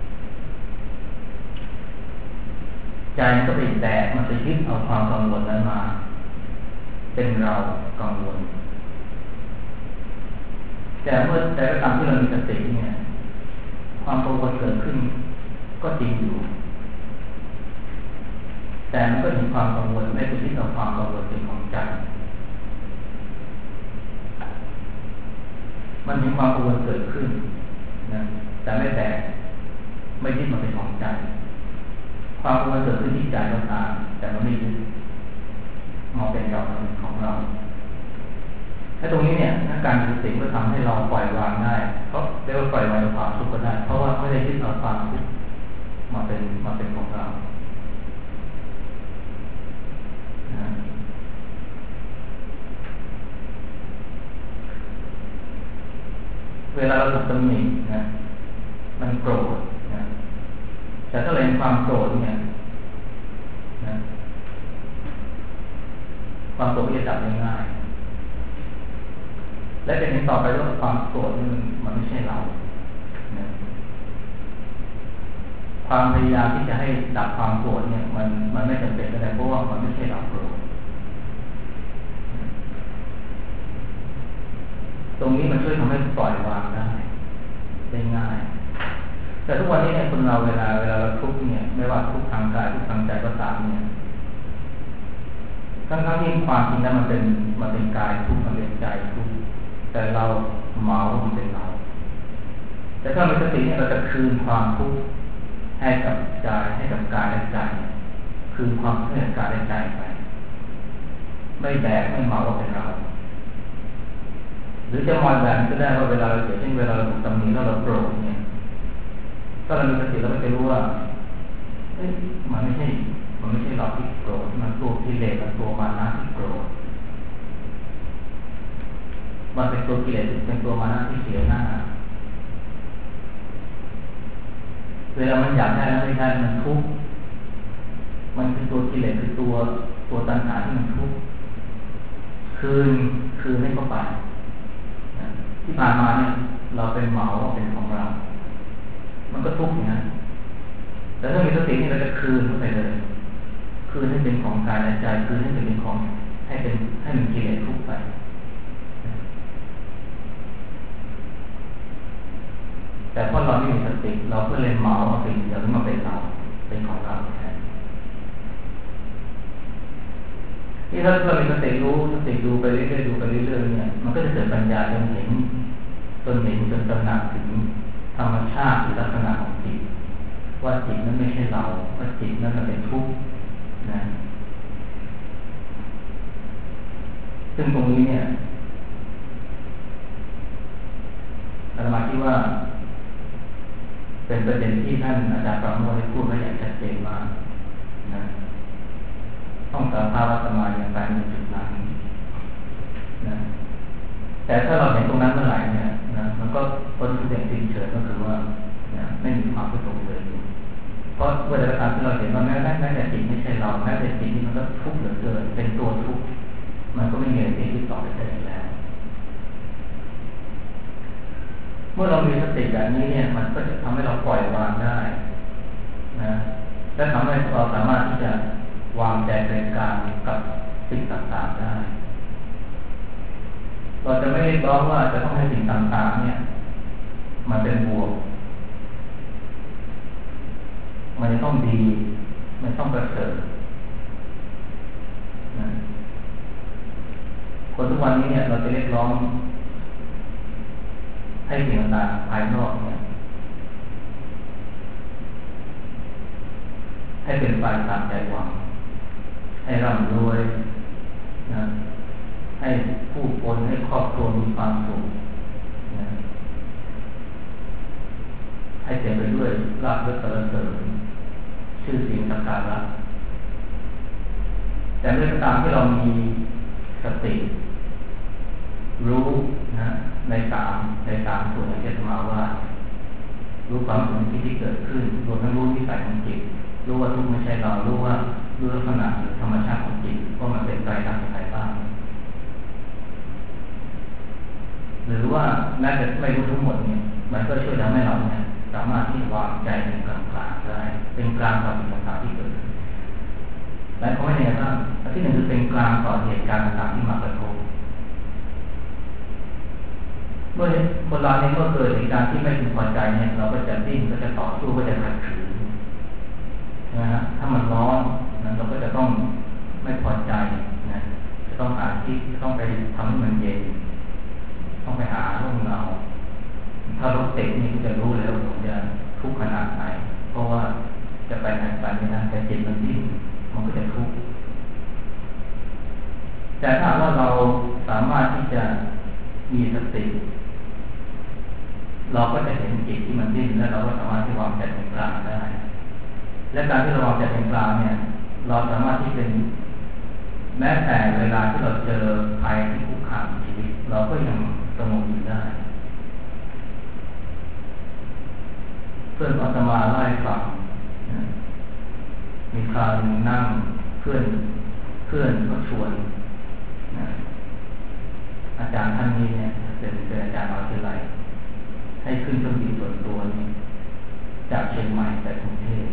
ใจมันก็ไปแบกมันไปยึดเอาความกังวลนั้นมาเป็นเรากังวลแต่เมื่อแต่ละครั้งที่เรามีสติเนี่ยความกังวลเกิดขึ้นก็จริงอยู่แต่มันก็เห็นความกังวลไม่ไปยึดเอาความกังวลเป็นของใจมันมีความกังวลเกิดขึ้นนะแต่ไม่แบกไม่ยึดมันเป็นของใจความกังวลเกิดขึ้นที่ใจก็ตามแต่มันไม่ยึดมองเป็นเราเป็นของเราและตรงนี้เนี่ยการมีสติก็ทำให้เราปล่อยวางได้เพราะเรียกว่าปล่อยวางความทุกข์ก็ได้เพราะว่าไม่ได้ยึดเอาความทุกข์มาเป็นของเราเวลาเราถูกตำหนินะมันโกรธนะแต่ถ้าเราเห็นความโกรธเนี่ยนะความโกรธก็จะดับได้ง่ายและจะเห็นต่อไปว่าความโกรธนี่มันไม่ใช่เรานะความพยายามที่จะให้ดับความโกรธเนี่ยมันไม่จำเป็นก็ได้เพราะว่ามันไม่ใช่เราโกรธตรงนี้มันช่วยทำให้ปล่อยวางได้ง่ายแต่ทุกวันนี้เนี่ยคนเราเวลาเราทุกข์เนี่ยไม่ว่าทุกข์ทางกายทุกข์ทางใจก็ตามเนี่ยทั้งที่ความจริงแล้วมันเป็นกายทุกข์มันเป็นใจทุกข์แต่เราเหมามันเป็นเราแต่ถ้ามีสติเนี่ยเราจะคืนความทุกข์ให้กับใจให้กับกายและใจคืนความทุกข์ให้กับกายและใจไปไม่แบกไม่เหมาว่าเป็นเราหรือจะมองแบบนี้ก็ได้ว่าเวลาเราเช่นเวลาเราถูกตำหนิแล้วเราโกรธเนี่ยถ้าเรามีสติเราก็จะรู้ว่ามันไม่ใช่เราที่โกรธมันตัวกิเลสมันตัวมานะที่โกรธมันเป็นตัวกิเลสเป็นตัวมานะที่เสียหน้าเวลามันอยากได้แล้วไม่ได้มันทุกข์มันคือตัวกิเลสคือตัวตัณหาที่มันทุกข์คืนให้เข้าไปที่ผ่านมาเนี่ยเราเป็นเหมาเป็นของเรามันก็ทุกข์อย่างนั้นแต่ถ้ามีสตินี่เราจะคืนเข้าไปเลยคืนให้เป็นของกายและใจคืนให้เป็นของให้มันกิเลสทุกข์ไปแต่พอเราไม่มีสติเราก็เลยเหมาเอาเป็นเดี๋ยวมันเป็นเราเป็นของเราแทนที่ถ้าเรามีสติรู้สติดูไปเรื่อยๆดูไปเรื่อยๆเนี่ยมันก็จะเกิดปัญญาจนเห็นจนตระหนักถึงธรรมชาติหรือลักษณะของจิตว่าจิตนั้นไม่ใช่เราว่าจิตนั้นมันเป็นทุกข์นะซึ่งตรงนี้เนี่ยอาตมาคิดว่าเป็นประเด็นที่ท่านอาจารย์ปราโมทได้พูดไว้อย่างชัดเจนมากนะต้องสารภาพว่าอาตมายังไปในจุดนั้นนะแต่ถ้าเราเห็นตรงนั้นเมื่อไหร่เนี่ยนะมันก็พ้นเรื่องสิ้นเชิงก็คือว่าไม่มีความทุกข์เลยเพราะเวลาที่เราเห็นว่าแม้แต่จิตไม่ใช่เราแม้แต่จิตนี่มันก็ทุกข์เหลือเกินเป็นตัวทุกข์มันก็ไม่มีอะไรที่ต่อไปได้แล้วเมื่อเรามีสติแบบนี้เนี่ยมันก็จะทำให้เราปล่อยวางได้นะและทำให้เราสามารถที่จะวางใจเป็นกลางกับสิ่งต่างๆได้เราจะไม่เรียกร้องว่าจะต้องให้สิ่งต่างๆเนี่ยมันเป็นบวกมันจะต้องดีมันต้องประเสริฐนะคนทุกวันนี้เนี่ยเราจะเรียกร้องให้สิ่งต่างๆภายนอกเนี่ยให้เป็นไปตามใจหวังให้ร่ำรวยนะให้ผู้คนให้ครอบครัวมีความสุขนะให้เต็มไปด้วยลาภยศสรรเสริญชื่อเสียงสักการะแต่เมื่อตามที่เรามีสติรู้นะในสามส่วนอย่างที่มาว่ารู้ความรู้สึกที่เกิดขึ้นรวมทั้งรู้นิสัยของจิตรู้ว่าทุกข์ไม่ใช่เรารู้ลักษณะหรือธรรมชาติของจิตว่ามันเป็นใจรักอะไรบ้างหรือว่าแม้จะไม่รู้ทั้งหมดเนี่ยมันก็ช่วยทำให้เราเนี่ยสามารถที่วางใจเป็นกลางๆได้เป็นกลางต่อสิ่งต่างๆที่เกิดขึ้นและเขาไม่ได้ว่าที่หนึ่งคือเป็นกลางต่อเหตุการณ์ต่างๆที่มากระทบเมื่อคนเราเนี่ยเมื่อเกิดเหตุการณ์ที่ไม่พึงพอใจเนี่ยเราก็จะดิ้นก็จะต่อสู้ก็จะขัดขืนนะฮะถ้ามันร้อนนะเราก็จะต้องไม่พอใจนะจะต้องหาที่ต้องไปทำให้มันเย็นต้องไปหาร่มเงาถ้ารถติดนี่ก็จะรู้เลยว่าผมจะทุกข์ขนาดไหนเพราะว่าจะไปไหนไปไม่ได้แต่จิตมันดิ้นมันก็จะทุกข์แต่ถ้าว่าเราสามารถที่จะมีสติเราก็จะเห็นจิตที่มันดิ้นแล้วเราก็สามารถที่วางใจเป็นกลางได้และการที่เราวางใจเป็นกลางเนี่ยเราสามารถที่เป็นแม้แต่เวลาที่เราเจอภัยที่คุกคามชีวิตเราก็ยังสงบอยู่ได้เพื่อนอาตมาเล่าให้ฟังมีคราวหนึ่งนั่งเพื่อนก็ชวนอาจารย์ท่านนี้เนี่ยเป็นอาจารย์มหาวิทยาลัยให้ขึ้นเครื่องบินส่วนตัวนี้จากเชียงใหม่ไปกรุงเทพ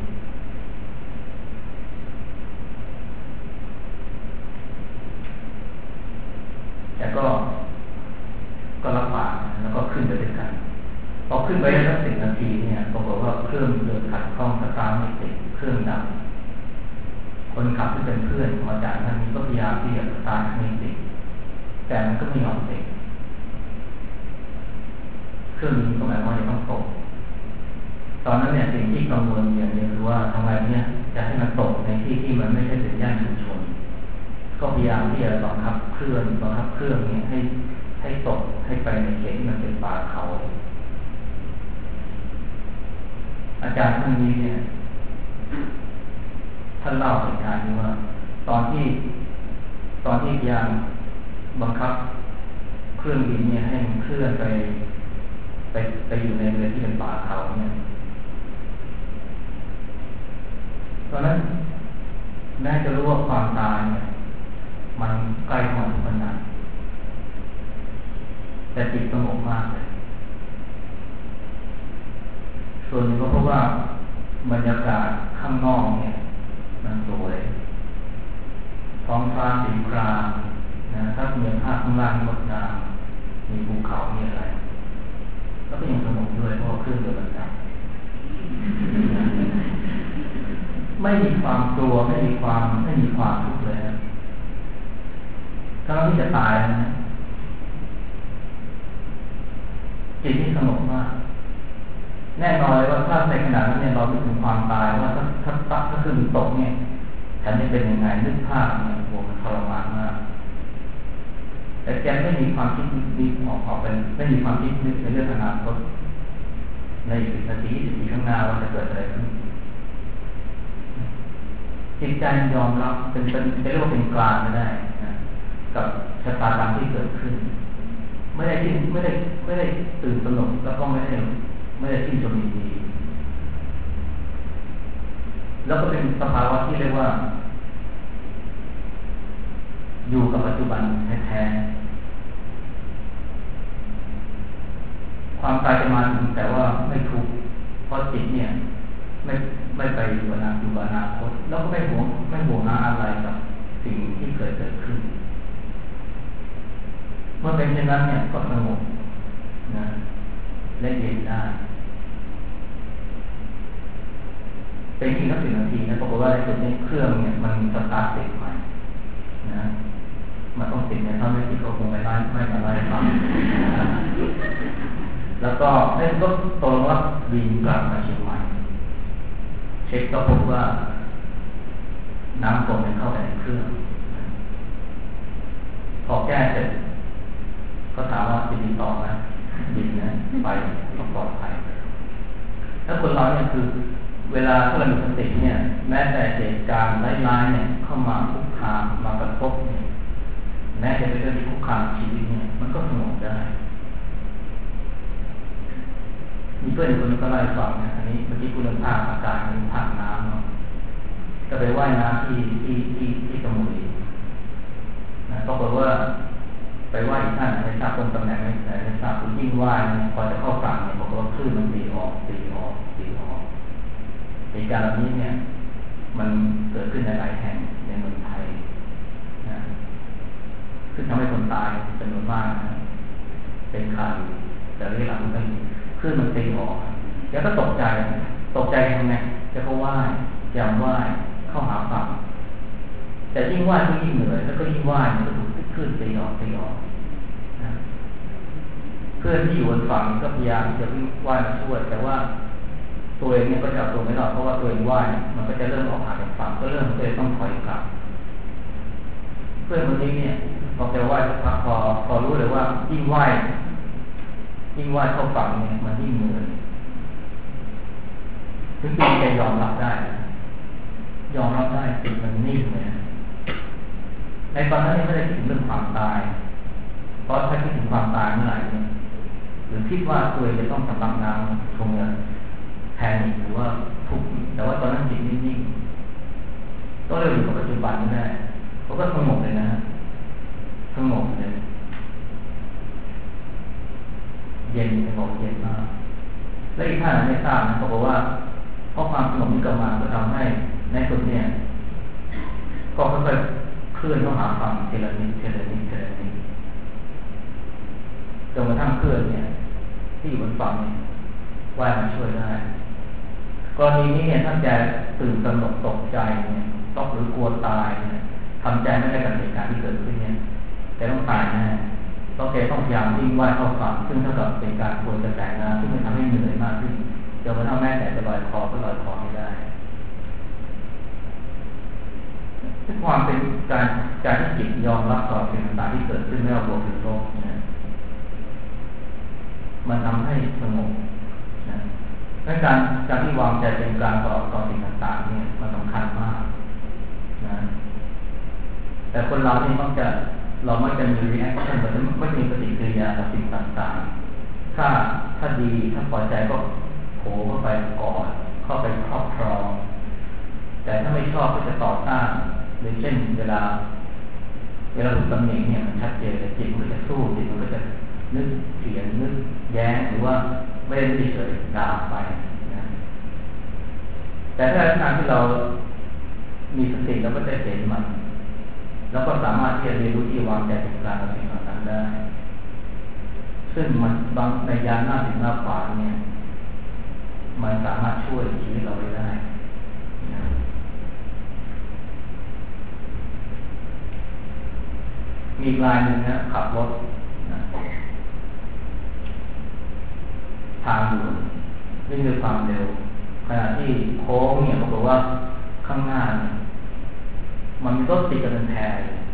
แต่ก็รับปากแล้วก็ขึ้นไปด้วยกันพอขึ้นไปได้สัก10 นาทีเนี่ยปรากฏว่าเครื่องเกิดขัดข้องสตาร์ทไม่ติดเครื่องดับคนขับที่เป็นเพื่อนของอาจารย์ท่านนี้ก็พยายามที่จะสตาร์ทไม่ติดแต่มันก็ไม่ยอมติดเครื่องนี้ก็หมายความว่าจะต้องตกตอนนั้นเนี่ยสิ่งที่กังวลอย่างเดียวคือว่าทำไมเนี่ยจะให้มันตกในที่ที่มันไม่ใช่เป็นย่านชุมชนก็พยายามที่จะบังคับเครื่องเนี่ยให้ตกให้ไปในเขตที่มันเป็นป่าเขาอาจารย์ท่านนี้เนี่ยท่านเล่าเหตุการณ์นี้ว่าตอนที่พยายามบังคับเครื่องบินเนี่ยให้มันเคลื่อนไปอยู่ในเรือที่เป็นป่าเขาเนี่ยตอนนั้นแม้จะรู้ว่าความตายเนี่ยมันใกล้เข้ามาทุกขณะแต่จิตสงบมากเลยส่วนหนึ่งก็เพราะว่าบรรยากาศข้างนอกเนี่ยมันสวยท้องฟ้าสีครามนะถ้าเมืองภาคข้างล่างงดงามมีภูเขามีอะไรแล้วก็ยังสงบด้วยเพราะเครื่องเรือมันดับไม่มีความกลัวไม่มีความทุกข์เลยนะถ้าเราที่จะตายนะจิตที่สงบมากแน่นอนเลยว่าถ้าในขณะนั้นเนี่ยเราคิดถึงความตายว่าถ้าคือตกเนี่ยฉันจะเป็นยังไงนึกภาพเนี่ยโหมันทรมานมากแต่แกไม่มีความคิดนึกออกเป็นไม่มีความคิดนึกในเรื่องอนาคตใน10 นาที20 ปีข้างหน้าว่าจะเกิดอะไรขึ้นจิตใจยอมรับเป็นเรียกว่าเป็นกลางไม่ได้นะกับชะตากรรมที่เกิดขึ้นไม่ได้ตื่นตระหนกแล้วก็ไม่ได้ชื่นชมยินดีแล้วก็เป็นสภาวะที่เรียกว่าอยู่กับปัจจุบันแท้ๆความตายจะมาถึงแต่ว่าไม่ทุกข์เพราะจิตเนี่ยไม่ไปอยู่อนาคตแล้วก็ไม่ห่วงอะไรกับสิ่งที่เคยเกิดขึ้นเมื่อเป็นเช่นนั้นเนี่ยก็สงบนะและเย็นได้เป็นที่นับ10 นาทีนะปรากฏว่าในส่วนนี้เครื่องเนี่ยมันสตาร์ทติดใหม่นะมันต้องติดเนี่ยถ้าไม่ติดก็คงไม่มาไล่ฟังแล้วก็ตรงว่าบินกลับมาเชียงใหม่เช็คก็พบว่าน้ำกรดเข้าไปในเครื่องพอแก้เสร็จก็ถามว่าจะบินต่อไหมบินนะไปก็ปลอดภัยแล้วคนเราเนี่ยคือเวลาถ้าเรามีสติเนี่ยแม้แต่เหตุการณ์ร้ายๆเนี่ยเข้ามาคุกคามมากระทบเนี่ยแม้จะเป็นเรื่องที่คุกคามชีวิตเนี่ยมันก็สงบได้มีเพื่อนคนนึงก็เล่าให้ฟังนะอันนี้เมื่อกี้พูดเรื่องภาคอากาศมีภาคน้ำเนาะก็ไปว่ายน้ำที่สมุยนะปรากฏว่าไปว่ายอีกท่านไม่ทราบตรงตำแหน่งไม่ทราบคุณยิ่งว่ายพอจะเข้าฝั่งเนี่ยปรากฏว่าคลื่นมันตีออกเหตุการณ์แบบนี้เนี่ยมันเกิดขึ้นในหลายแห่งในเมืองไทยนะซึ่งทำให้คนตายจำนวนมากนะเป็นข่าวแต่เรื่องหลังมันคลื่นมันตีออกแล้วก็ตกใจทำไงจะเขาว่ายยามว่ายเข้าหาฝั่งแต่ยิ่งว่ายก็ยิ่งเหนื่อยแล้วก็ยิ่งว่ายมันก็ถูกคลื่นตีออกนะเพื่อนที่อยู่บนฝั่งก็พยายามที่จะว่ายมาช่วยแต่ว่าตัวเองเนี่ยก็จะเอาตัวไม่รอดเพราะว่าตัวเองว่ายมันก็จะเริ่มออกห่างจากฝั่งก็เริ่มเลยต้องถอยกลับเพื่อนคนนี้เนี่ยพอแกว่ายสักพักพอรู้เลยว่ายิ่งว่ายเข้าฝั่งเนี่ยมันยิ่งเหนื่อยถึงจริงแกยอมรับได้จิตมันนิ่งเลยในตอนนั้นยังไม่ได้คิดถึงเรื่องความตายเพราะถ้าคิดถึงความตายเมื่อไหร่เนี่ยหรือคิดว่าตัวเองจะต้องสำลักน้ำคงจะแพนิคหรือว่าทุกข์แต่ว่าตอนนั้นจิตนิ่งๆต้องเรียนอยู่กับปัจจุบันนี่แหละเขาก็สงบเลยนะสงบเลยเย็นสงบเย็นมากและอีกท่านไม่ทราบนะเขาบอกว่าเพราะความสงบนี้เกิดมาก็ทำให้ในสุดเนี่ยก็ค่อยๆเคลื่อนเข้าหาฝั่งทีละนิดทีละนิดทีละนิดจนกระทั่งเคลื่อนเนี่ยที่อยู่บนฝั่งเนี่ยว่ายมาช่วยได้กรณีนี้เนี่ยท่านจะตื่นตระหนกตกใจเนี่ยต้องหรือกลัวตายเนี่ยทำใจไม่ได้กับเหตุการณ์ที่เกิดขึ้นเนี่ยแกต้องตายแน่ต้องแกต้องพยายามวิ่งว่ายเข้าฝั่งซึ่งเท่ากับเป็นการทวนกระแสน้ำซึ่งมันทำให้เหนื่อยมากขึ้นจนกระทั่งแม้แต่จะลอยคอก็ลอยคอไม่ได้ด้วยความเป็นการที่จิตยอมรับต่อสิ่งต่างๆที่เกิดขึ้นไม่ว่าบวกหรือลบเนี่ยมันทำให้สงบนะและการที่วางใจเป็นกลางต่อสิ่งต่างๆเนี่ยมันสำคัญมากนะแต่คนเราเนี่ยเรามักจะมี reaction แบบนั้นไม่มีปฏิกิริยากับสิ่งต่างๆถ้าดีถ้าพอใจก็โผล่เข้าไปกอดเข้าไปครอบครองแต่ถ้าไม่ชอบก็จะต่อต้านหรือเช่นเวลาถูกตำหนิเนี่ยมันชัดเจนเลยจิตมันก็จะสู้จิตมันก็จะนึกเถียงนึกแย้งหรือว่าไม่ได้เฉยด่าไปนะแต่ถ้าการที่เรามีสติแล้วก็จะเห็นมันแล้วก็สามารถที่จะเรียนรู้ที่วางใจเป็นกลางกับสิ่งต่างๆได้ซึ่งมันบางในยานหน้าถึงหน้าขวาเนี่ยมันสามารถช่วยชีวิตเราได้นะมีรายหนึ่งนะขับรถนะทางด่วนวิ่งด้วยความเร็วขณะที่โค้งเนี่ยเขาบอกว่าข้างหน้าเนี่ยมันมีรถติดกันเป็นแพร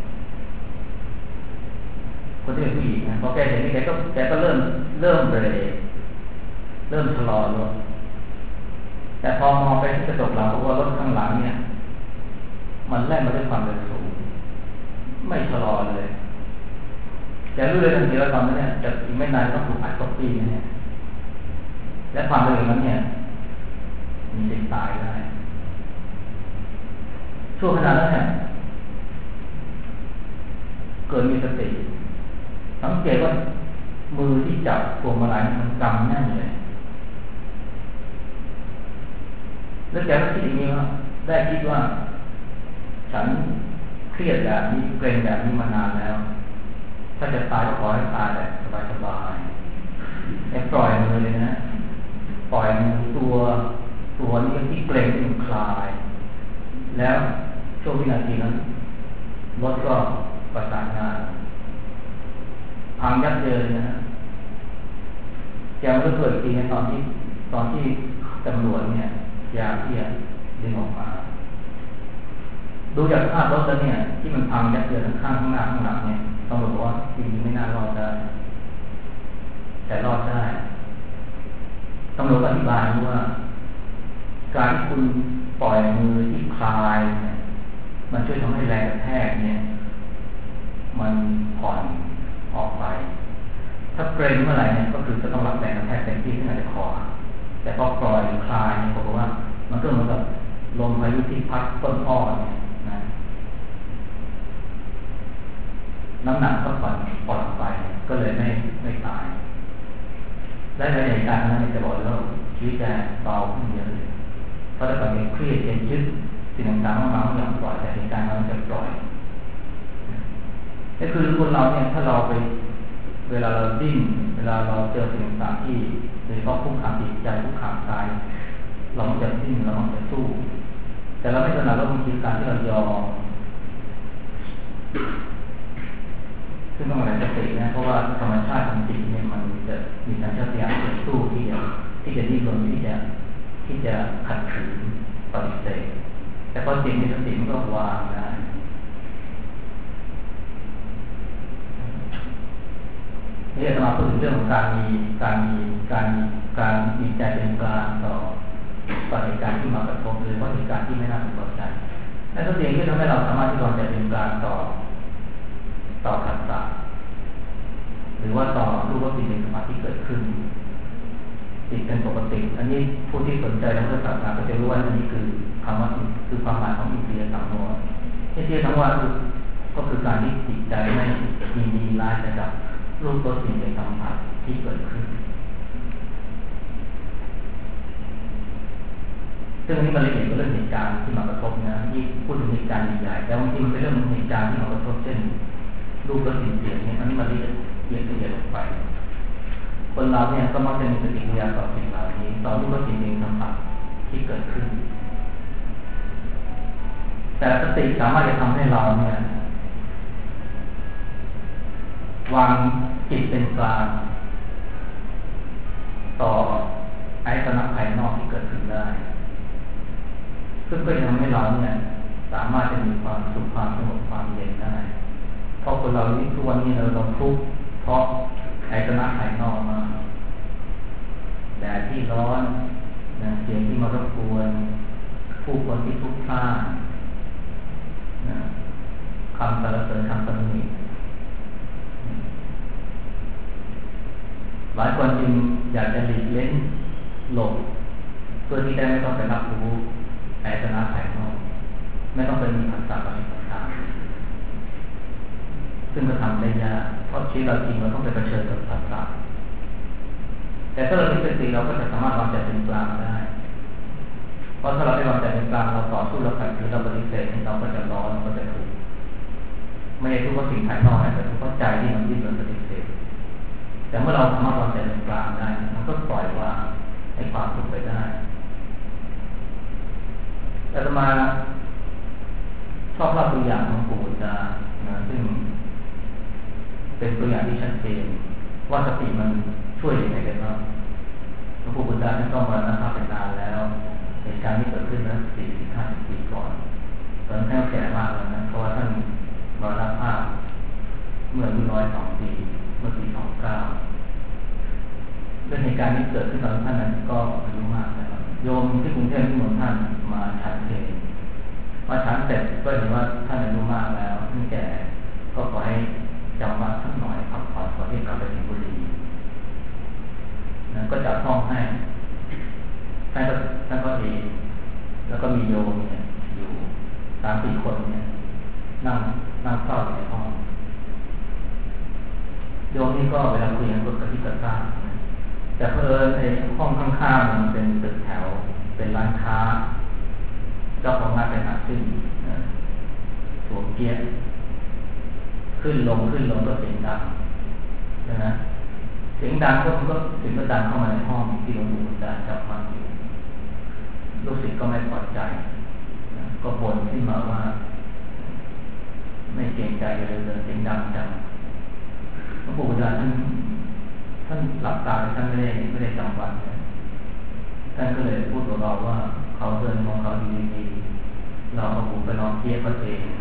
คนที่เป็นผู้หญิงนะพอแกเห็นนี่แกก็เริ่มเบรกเริ่มชะลอรถแต่พอมองไปที่กระจกหลังเพราะว่ารถข้างหลังเนี่ยมันแล่นมาด้วยความเร็วสูงไม่ชะลอเลยแกรู้เลยทันทีว่าตอนนั้นเนี่ยจะอีกไม่นานต้องถูกอัดก๊อปปี้เนี่ยและความเร็วนั้นเนี่ยมีสิทธิ์ตายได้ช่วงขณะนั้นเนี่ยเกิดมีสติสังเกตว่ามือที่จับพวงมาลัยมันกำแน่นเลยแล้วแกก็คิดอย่างนี้ว่าได้คิดว่าฉันเครียดแบบนี้เกรงแบบนี้มานานแล้วถ้าจะตายก็ขอให้ตายแบบสบายๆไอ้ปล่อยมือเลยนะปล่อยมือตัวนี้ที่เกรงมันคลายแล้วช่วงวินาทีนั้นรถก็ประสานงานพังยับเยินนะฮะแกมันก็เกิดจริงในตอนที่ตำรวจเนี่ยพยายามที่จะดึงออกมาดูจากภาพรถแล้วเนี่ยที่มันพังยับเยินข้างหน้าข้างหลังเนี่ยตำรวจบอกว่าจริงๆไม่น่ารอดได้แต่รอดได้ตำรวจอธิบายว่าการที่คุณปล่อยมือที่คลายเนี่ยมันช่วยทำให้แรงกระแทกเนี่ยมันผ่อนออกไปถ้าเกรงเมื่อไหร่เนี่ยก็คือจะต้องรับแรงกระแทกเต็มที่ที่อาจจะคอแต่พอปล่อยหรือคลายเนี่ยผมบอกว่ามันก็เหมือนกับลมพายุที่พัดต้นอ้อเนี่ยนะน้ำหนักก็ผ่อนไปก็เลยไม่ตายและในเหตุการณ์นั้นจะบอกว่าชีวิตจะเบาขึ้นเยอะเลยเพราะถ้าเกิดเครียดเย็นยึดสิ่งต่างๆมาไม่ยอมปล่อยแต่เหตุการณ์นั้นจะปล่อยก็คือคนเราเนี่ยถ้าเราไปเวลาเราดิ้นเวลาเราเจอสิ่งต่างๆที่โดยเฉพาะคุกคามจิตใจคุกคามกายเราจะดิ้นเราจะสู้แต่เราไม่ถนัดเราบางทีการที่เรายอมซึ่งต้องอะไรสตินะเพราะว่าธรรมชาติของจิตเนี่ยมันจะมีการชัดเจนที่จะสู้ที่จะดิ้นรนที่จะขัดขืนปฏิเสธแต่พอจิตมีสติมันก็วางได้นี่จะมาพูดถึงเรื่องของการมีใจเป็นกลางต่อเหตุการณ์ที่มากระทบหรือว่าเหตุการณ์ที่ไม่น่าพอใจและตัวเองที่ทำให้เราสามารถที่เราจะเป็นกลางต่อขัดสะหรือว่าต่อรูปว่าสิ่งเป็นสมาธิที่เกิดขึ้นจิตเป็นปกติอันนี้ผู้ที่สนใจทางศาสนาก็จะรู้ว่าอันนี้คือคำว่าคือความหมายของอินทรียสังวรอินทรียสังวรก็คือการที่จิตใจไม่ยินดีร้ายกับรูปรสสิ่งสัมผัสที่เกิดขึ้นซึ่งอันนี้มันละเอียดกว่าเรื่องเหตุการณ์ที่มากระทบนะที่พูดถึงเหตุการณ์ใหญ่ๆแต่บางทีมันเป็นเรื่องเหตุการณ์ที่มากระทบเช่นรูปรสสิ่งเสียงเนี่ยอันนี้มันละเอียดลงไปคนเราเนี่ยก็มักจะมีปฏิกิริยาต่อสิ่งเหล่านี้ต่อรูปรสสิ่งสัมผัสที่เกิดขึ้นแต่สติสามารถจะทำให้เราเนี่ยวางจิตเป็นกลางต่ออายตนะภายนอกที่เกิดขึ้นได้ซึ่งก็จะทำให้เราเนี่ยสามารถจะมีความสุขความสงบความเย็นได้เพราะคนเราทุกวันนี้เราทุกข์เพราะอายตนะภายนอกมาแดดที่ร้อนเสียงที่มารบกวนผู้คนที่ทุกข์พลาดคำสรรเสริญคำตำหนิหลายคนจึงอยากจะหลีกเล่นหลบเพื่อที่ได้ไม่ต้องไปรับรู้อายตนะภายนอกไม่ต้องไปมีภาษาปฏิปทาซึ่งก็ทำได้ยากเพราะชีวิตเราจริงเราต้องไปเผชิญกับภาษาแต่ถ้าเรามีสติเราก็จะสามารถวางใจเป็นกลางได้เพราะถ้าเราได้วางใจเป็นกลางเราต่อสู้เราขัดขืนเราปฏิเสธเราก็จะร้อนเราก็จะทุกข์ไม่ได้ทุกข์เพราะสิ่งภายนอกแต่ทุกข์เพราะใจที่มันดิ้นรนปฏิเสธแต่เมื่อเราสามารถวางใจเป็นกลางได้มันก็ปล่อยวางให้ความทุกข์ไปได้อาตมาชอบเล่าตัวอย่างของปู่บุตรนะซึ่งเป็นตัวอย่างที่ชัดเจนว่าสติมันช่วยยังไงกันบ้างหลวงปู่บุตรท่านก็มรณภาพไปนานแล้วเหตุการณ์ที่เกิดขึ้นนั้น40-50 ปีก่อนตอนนั้นท่านแก่มากแล้วนะเพราะว่าท่านมรณภาพเมื่ออายุน้อย2 ปีเมื่อปี29เรื่องเหตุการณ์ที่เกิดขึ้นตอนท่านนั้นก็อายุมากแล้วโยมที่กรุงเทพที่เมืองท่านมาฉันเพลมาฉันเสร็จก็เห็นว่าท่านอายุมากแล้วท่านแก่ก็ขอให้จำวัดสักหน่อยพักผ่อนก่อนที่กลับไปสิงห์บุรีก็จัดห้องให้ท่านก็เองแล้วก็มีโยมเนี่ยอยู่3-4 คนเนี่ยนั่งเฝ้าอยู่ในห้องโยมนี่ก็เวลาคุยกันก็กระซิบกระซาบแต่เพิ่นไอ้ห้องข้างๆมันเป็นตึกแถวเป็นร้านค้าเจ้าของร้านเป็นนักซิ่งตัวเกียร์ขึ้นลงก็เสียงดังนะเสียงดังก็เสียงก็ดังเข้ามาในห้องที่หลวงปู่จะจับฟังอยู่ลูกศิษย์ก็ไม่พอใจก็บ่นขึ้นมาว่าไม่เกรงใจเลยเสียงดังจังหลวงปู่ท่านหลับตาท่านไม่ได้จำวัดท่านก็เลยพูดกับเราว่าเขาเดินของเขาดีๆเราเอาหูไปลองเทียบเขาเอง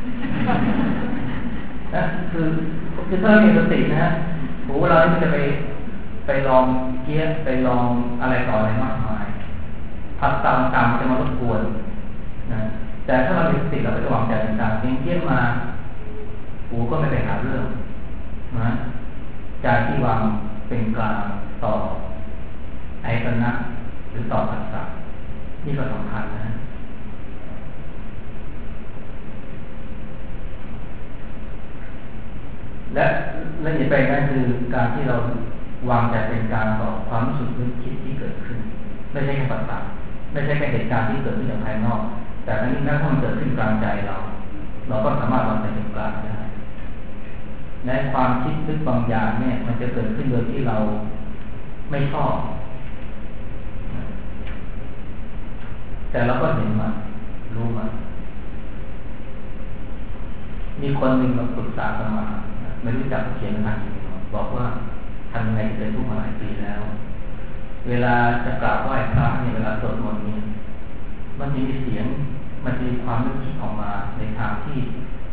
นะคือถ้าเรามีสตินะฮะหูเราไม่จะไปลองเทียบไปลองอะไรต่ออะไรมากมายพัดตามจะมารบกวนนะแต่ถ้าเรามีสติเราก็จะวางใจเป็นกลางเทียบมาหูก็ไม่ไปหาเรื่องนะใจที่วางเป็นกลางต่ออายตนะหรือต่อภาษานี่ก็สำคัญนะและละเอียดไปนั่นคือการที่เราวางใจเป็นกลางต่อความรู้สึกนึกคิดที่เกิดขึ้นไม่ใช่แค่ภาษาไม่ใช่แค่เหตุการณ์ที่เกิดขึ้นจากภายนอกแต่ทั้งนี้ถ้ามันเกิดขึ้นกลางใจเราก็สามารถวางใจเป็นกลางได้และความคิดนึกบางอย่างเนี่ยมันจะเกิดขึ้นโดยที่เราไม่ชอบแต่เราก็เห็นมันรู้มันมีคนหนึ่งมาปรึกษาสมาไม่รู้จักเขียนอะไรบอกว่าทำยังไงจะเป็นทุกข์มาหลายปีแล้ว เวลาจะกราบไหว้พระเนี่ยเวลาสวดมนต์เนี่ยมันจะมีเสียงมันจะมีความนึกคิดออกมาในทางที่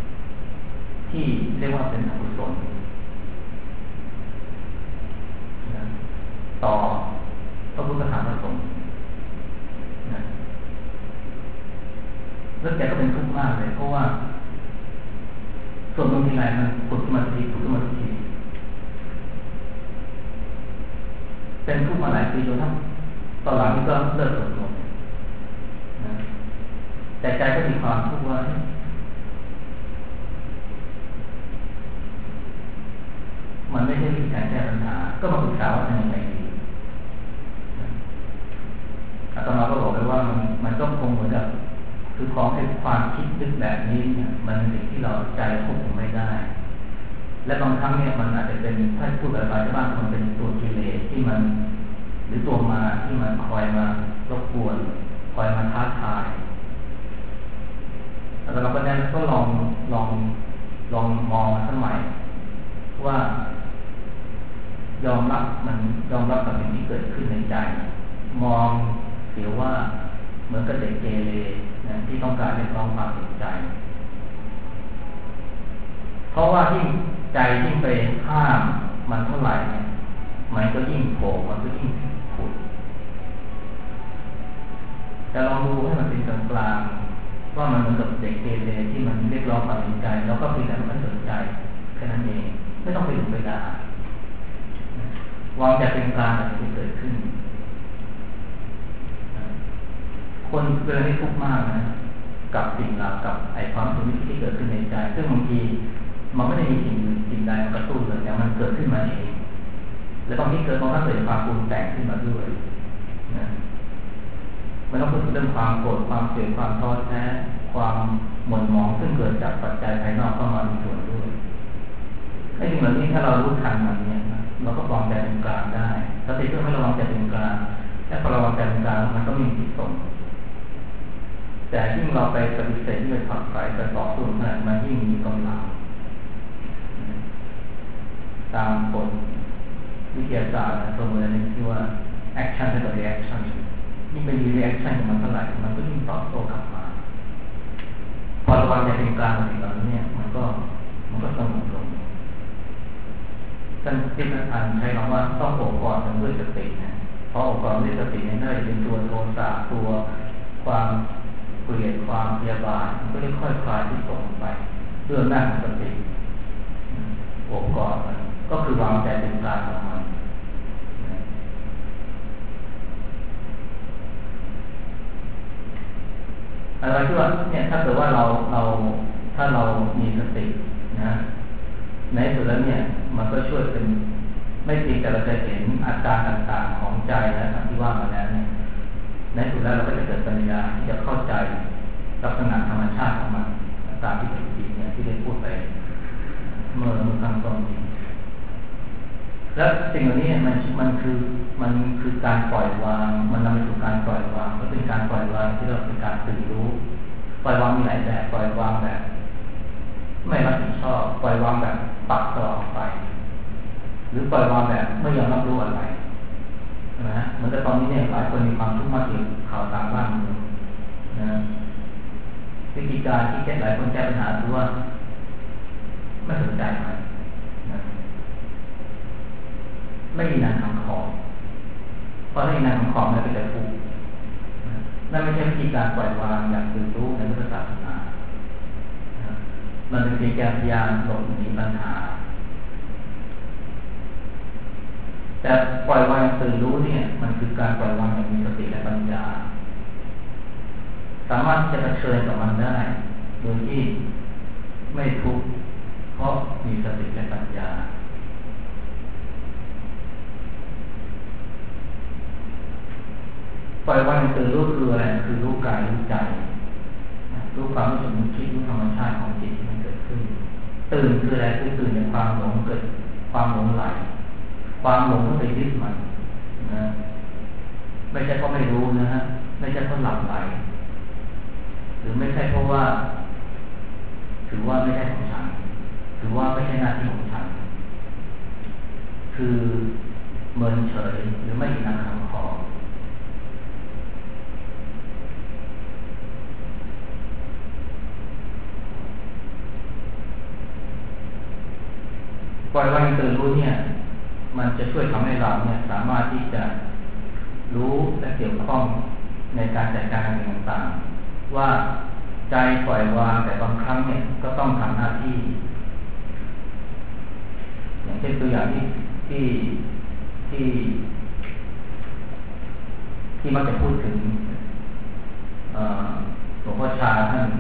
เรียกว่าเป็นอกุศลต่อพระพุทธธรรมพระสงฆ์แล้วแกก็เป็นทุกข์มากเลยเพราะว่าส่วนบางทีไรมันผุดขึ้นมาทุกทีเป็นทุกข์มาหลายปีจนทั้งตอนหลังนี่ก็เลิกสวดมนต์นะแต่ใจก็มีความทุกข์ว่ามันไม่ใช่วิธีการแก้ปัญหาก็มาปรึกษาว่าทำยังไงดีอาตมาก็บอกไปว่ามันก็คงเหมือนกับคือของให้ความคิดนึกแบบนี้เนี่ยมันเป็นสิ่งที่เราใจควบคุมไม่ได้และบางครั้งเนี่ยมันอาจจะเป็นถ้าพูดแบบชาวบ้านมันเป็นตัวกิเลสที่มันหรือตัวมาที่มันคอยมารบกวนคอยมาท้าทายแล้วเราก็นั้นก็ลองมองสมัยว่ายอมรับกับสิ่งที่เกิดขึ้นในใจมองเสียว่าเหมือนกับเด็กเกเรนะที่ต้องการเรียกร้องความสนใจเพราะว่าที่ใจยิ่งไปห้ามมันเท่าไหร่เนี่ยมันก็ยิ่งโผล่มันก็ยิ่งผุดแต่ลองดูให้มันเป็นกลางกลางว่ามันเหมือนกับเด็กเกเรที่มันเรียกร้องความสนใจแล้วก็เพียงแต่มันสนใจแค่นั้นเองไม่ต้องไปดุไปด่าวางใจเป็นกลางอะไรที่เกิดขึ้นคนเวลาที่ทุกข์มากนะกับสิ่งเหล่ากับไอ้ความสุขที่เกิดขึ้นในใจซึ่งบางทีมันไม่ได้มีสิ่งใดมากระตุ้นเลยแต่มันเกิดขึ้นมาเองและบางทีเกิดความปรุงแต่งขึ้นมาด้วยนะไม่ต้องพูดถึงเรื่องความโกรธความเสียความท้อแท้ความหม่นหมองซึ่งเกิดจากปัจจัยภายนอกเข้ามามีส่วนด้วยไอ้สิ่งเหล่านี้ถ้าเรารู้ทันมันเนี่ยเราก็วางใจเป็นกลางได้สติเพื่อให้เราวางใจเป็นกลางและพอเราวางใจเป็นกลางมันก็มีจิตส่งแต่ยิ่งเราไปปฏิเสธที่ไปผักใส่ไปต่อสู้มันยิ่งมีกำลังตามกฎวิทยาศาสตร์ประเมินที่ว่า action เท่ากับ reaction ยิ่งไปมี reaction กับมันเท่าไหร่มันก็ยิ่งตอบโต้กลับมาพอเราวางใจเป็นกลางในสิ่งเหล่านี้มันก็สงบลงท่านที่ท่านใช้คำว่าต้องโอบกอดกันด้วยสตินะเพราะโอบกอดด้วยสติเนี่ยน่าจะเป็นตัวโทสะตัวความเกลียดความพยาบาทมันก็ได้ค่อยคลายที่ส่งไปเรื่องหน้าของสติโอบกอดมันก็คือวางใจเป็นกลางของมันอะไรที่ว่าเนี่ยถ้าเกิดว่าถ้าเรามีสตินะในสุดแล้วเนี่ยมันก็ช่วยเป็นไม่เพียงแต่เราจะเห็นอาการต่างๆของใจและที่ว่ามาแล้วเนี่ยในสุดแล้วเราก็จะเกิดปัญญาที่จะเข้าใจลักษณะธรรมชาติของมันตามที่เป็นจริงเนี่ยที่ได้พูดไปเมื่อข้างต้นนี้แล้วสิ่งเหล่านี้มันคือการปล่อยวางมันนำไปสู่การปล่อยวางก็เป็นการปล่อยวางที่เราเป็นการตื่นรู้ปล่อยวางมีหลายแบบปล่อยวางแบบไม่รับผิดชอบปล่อยวางแบบปัดตลอดไปหรือปล่อยวางแบบไม่ยอมรับรู้อะไรนะฮะเหมือนกับตอนนี้เนี่ยหลายคนมีความทุกข์มากเกี่ยวกับข่าวต่างบ้านเมืองนะวิธีการที่หลายคนแก้ปัญหาคือว่าไม่สนใจมันนะไม่มีนางคำขอเพราะถ้ามีนางคำขอมันก็จะทุกข์นั่นไม่ใช่วิธีการปล่อยวางอย่างตื่นรู้ในพุทธศาสนามันเป็นเพียงแค่พยายามหลบหนีปัญหาแต่ปล่อยวางตื่นรู้เนี่ยมันคือการปล่อยวางอย่างมีสติและปัญญาสามารถที่จะเผชิญกับมันได้โดยที่ไม่ทุกข์เพราะมีสติและปัญญาปล่อยวางตื่นรู้คืออะไรคือรู้กายรู้ใจรู้ความรู้สึกนึกคิดรู้ธรรมชาติของจิตที่มันเกิดขึ้นตื่นคืออะไรคือตื่นจากความหลงเกิดความหลงไหลความหลงก็ไปยึดมันนะไม่ใช่เพราะไม่รู้นะฮะไม่ใช่เพราะหลับไหลหรือไม่ใช่เพราะว่าถือว่าไม่ใช่ของฉันถือว่าไม่ใช่หน้าที่ของฉันคือเมินเฉยหรือไม่มีนางคำขอปล่อยวางตื่นรู้เนี่ยมันจะช่วยทำให้เราเนี่ยสามารถที่จะรู้และเกี่ยวข้องในการจัดการสิ่งต่างๆว่าใจปล่อยวางแต่บางครั้งเนี่ยก็ต้องทำหน้าที่อย่างเช่นตัวอย่างที่ที่มักจะพูดถึงหลวงพ่อชาท่าน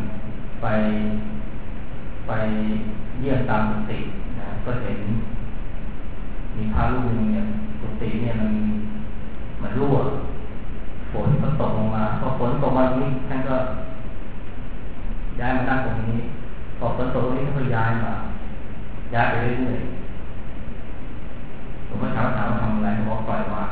ไปเยี่ยมตามกุฏินะก็เห็นมีพระรูปหนึ่งเนี่ยกุฏิเนี่ยมันรั่วฝนก็ตกลงมาพอฝนตกมาตรงนี้ท่านก็ย้ายมานั่งตรงนี้พอฝนตกตรงนี้ท่านก็ย้ายไปเรื่อยๆหลวงพ่อชาถามว่าทำอะไรหลวงพ่อปล่อยวาง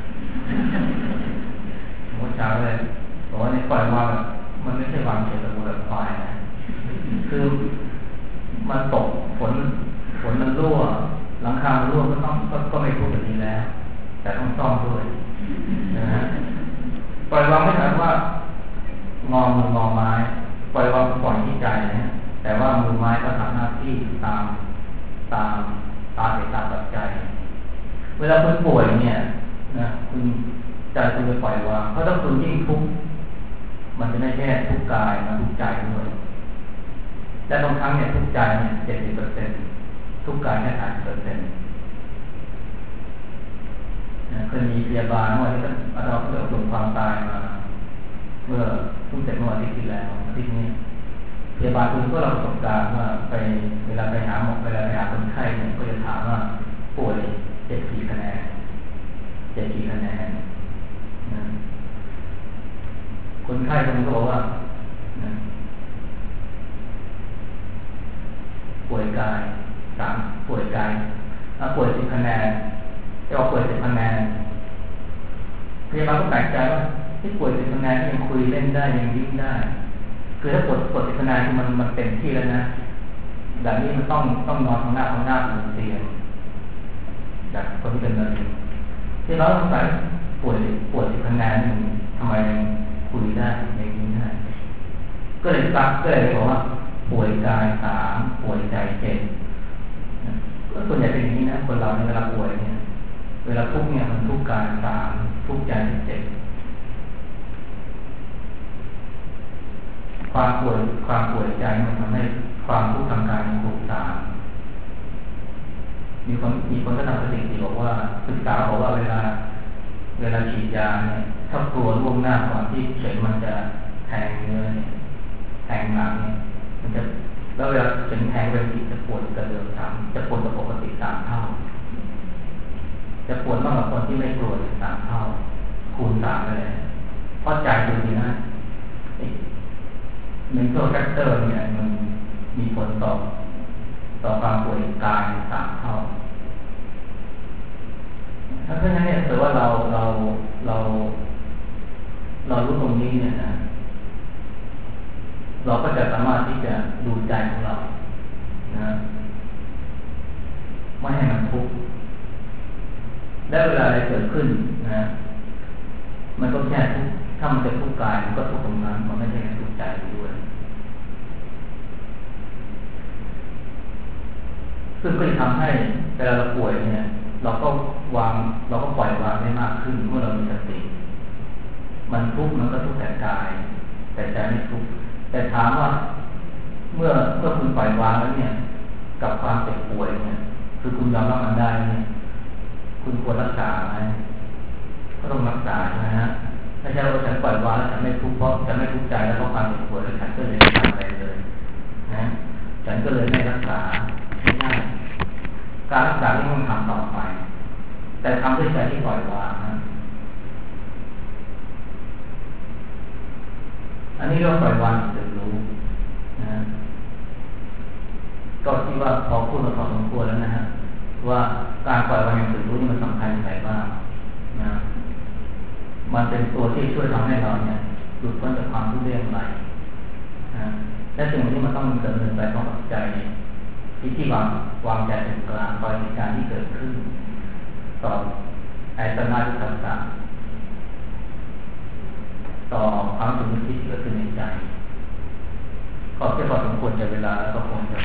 หลวงพ่อชาเลยบอกว่าในปล่อยวางมันไม่ใช่วางเฉยๆแบบควายนะคือมันตกฝนมันรั่วหลังคามันรั่วก็ไม่พูดแบบนี้แล้วแต่ต้องซ่อมด้วยนะฮะปล่อยวางไม่ใช่ว่างอมืองอไม้ปล่อยวางปล่อยที่ใจนะแต่ว่ามือไม้ก็ทำหน้าที่ตามเหตุตามปัจจัยเวลาคุณป่วยเนี่ยนะคุณใจคุณจะปล่อยวางเพราะถ้าคุณยิ่งทุกข์มันจะไม่แค่ทุกข์กายมันทุกข์ใจด้วยและบางครั้งเนี่ยทุกข์ใจเนี่ย70%ทุกข์กายแค่30%เคยมีพยาบาลเมื่อที่เราเกิดผลความตายมาเมื่อเสร็จเมื่ออาทิตย์ที่แล้วอาทิตย์นี้พยาบาลคุณก็รับประสบการณ์ว่าเวลาไปหาหมอเวลาไปหาคนไข้เนี่ยก็จะถามว่าป่วย7 กี่คะแนนนะคนไข้คนนึงก็บอกว่านะป่วยกายป่วย10 คะแนนจะเอาป่วย10 คะแนนพยาบาลก็แปลกใจว่าที่ป่วย10 คะแนนยังคุยเล่นได้ยังยิ้มได้คือถ้าป่วย10 คะแนนที่มันเต็มที่แล้วนะแบบนี้มันต้องนอนข้างหน้าบนเตียงจากคนที่เป็นมะเร็งที่เราสงสัยป่วย10 คะแนนทำไมยังคุยได้ยังยิ้มได้ก็เลยบอกว่าป่วยกาย3ป่วยใจ7ก็ส่วนใหญ่เป็นอย่างนี้นะคนเราเวลาป่วยเนี่ยเวลาทุกข์เนี่ยมันทุกข์กาย3ทุกข์ใจ7ความป่วยใจมันทำให้ความทุกข์ทางกายมันถูก3มีคนก็ทำสถิติบอกว่าศึกษาบอกว่าเวลาฉีดยาเนี่ยถ้ากลัวล่วงหน้าก่อนที่เข็มมันจะแทงเนื้อเนี่ยแทงหลังเนี่ยมันจะแล้วเวลาเข็มแทงเป็นจิตจะปวดกระเดือกจะปวดกว่าปกติ3 เท่าจะปวดมากกว่าคนที่ไม่กลัว3 เท่าคูณ3เลยเพราะใจจริงๆนะmental factor เนี่ยมันมีผลต่อความป่วยกาย3 เท่าเพราะฉะนั้นเนี่ยถือว่าเรารู้ตรงนี้เนี่ยนะเราก็จะสามารถที่จะดูใจของเรานะไม่ให้มันทุกข์และเวลาอะไรเกิดขึ้นนะมันก็แค่ทุกข์ถ้ามันจะทุกข์กายมันก็ทุกข์ตรงนั้นมันไม่ใช่ทุกข์ใจด้วยซึ่งก็จะทำให้เวลาเราป่วยเนี่ยเราก็ปล่อยวางได้มากขึ้นเมื่อเรามีสติมันทุกข์มันก็ทุกข์แต่กายแต่ใจไม่ทุกข์แต่ถามว่าเมื่อคุณปล่อยวางแล้วเนี่ยกับความเจ็บป่วยเนี่ยคือคุณยอมรับมันได้เนี่ยคุณควรรักษาไหมก็ต้องรักษาใช่ไหมฮะไม่ใช่ว่าฉันปล่อยวางแล้วฉันไม่ทุกข์เพราะฉันไม่ทุกข์ใจแล้วเพราะความเจ็บป่วยแล้วฉันก็เลยไม่ทำอะไรเลยนะฉันก็เลยไม่รักษาไม่ได้การรักษาที่ต้องทำต่อไปแต่ทำด้วยใจที่ปล่อยวางนะอันนี้เราปล่อยวางจิตรู้นะก็คิดว่าพอพูดมาพอสมควรแล้วนะฮะว่าการปล่อยวางอย่างจิตรู้นี่มันสำคัญอย่างไรบ้างนะมันเป็นตัวที่ช่วยทำให้เราเนี่ยหลุดพ้นจากความทุกข์ได้อย่างไรนะและสิ่งที่มันต้องดำเนินไปพร้อมกับใจที่วางใจเป็นกลางคอยในการที่เกิดขึ้นต่อไอตนาที่ต่างๆต่อความสุขที่เกิดขึ้นในใจก็เพียงพอสมควรจะเวลาแล้วก็คงจะ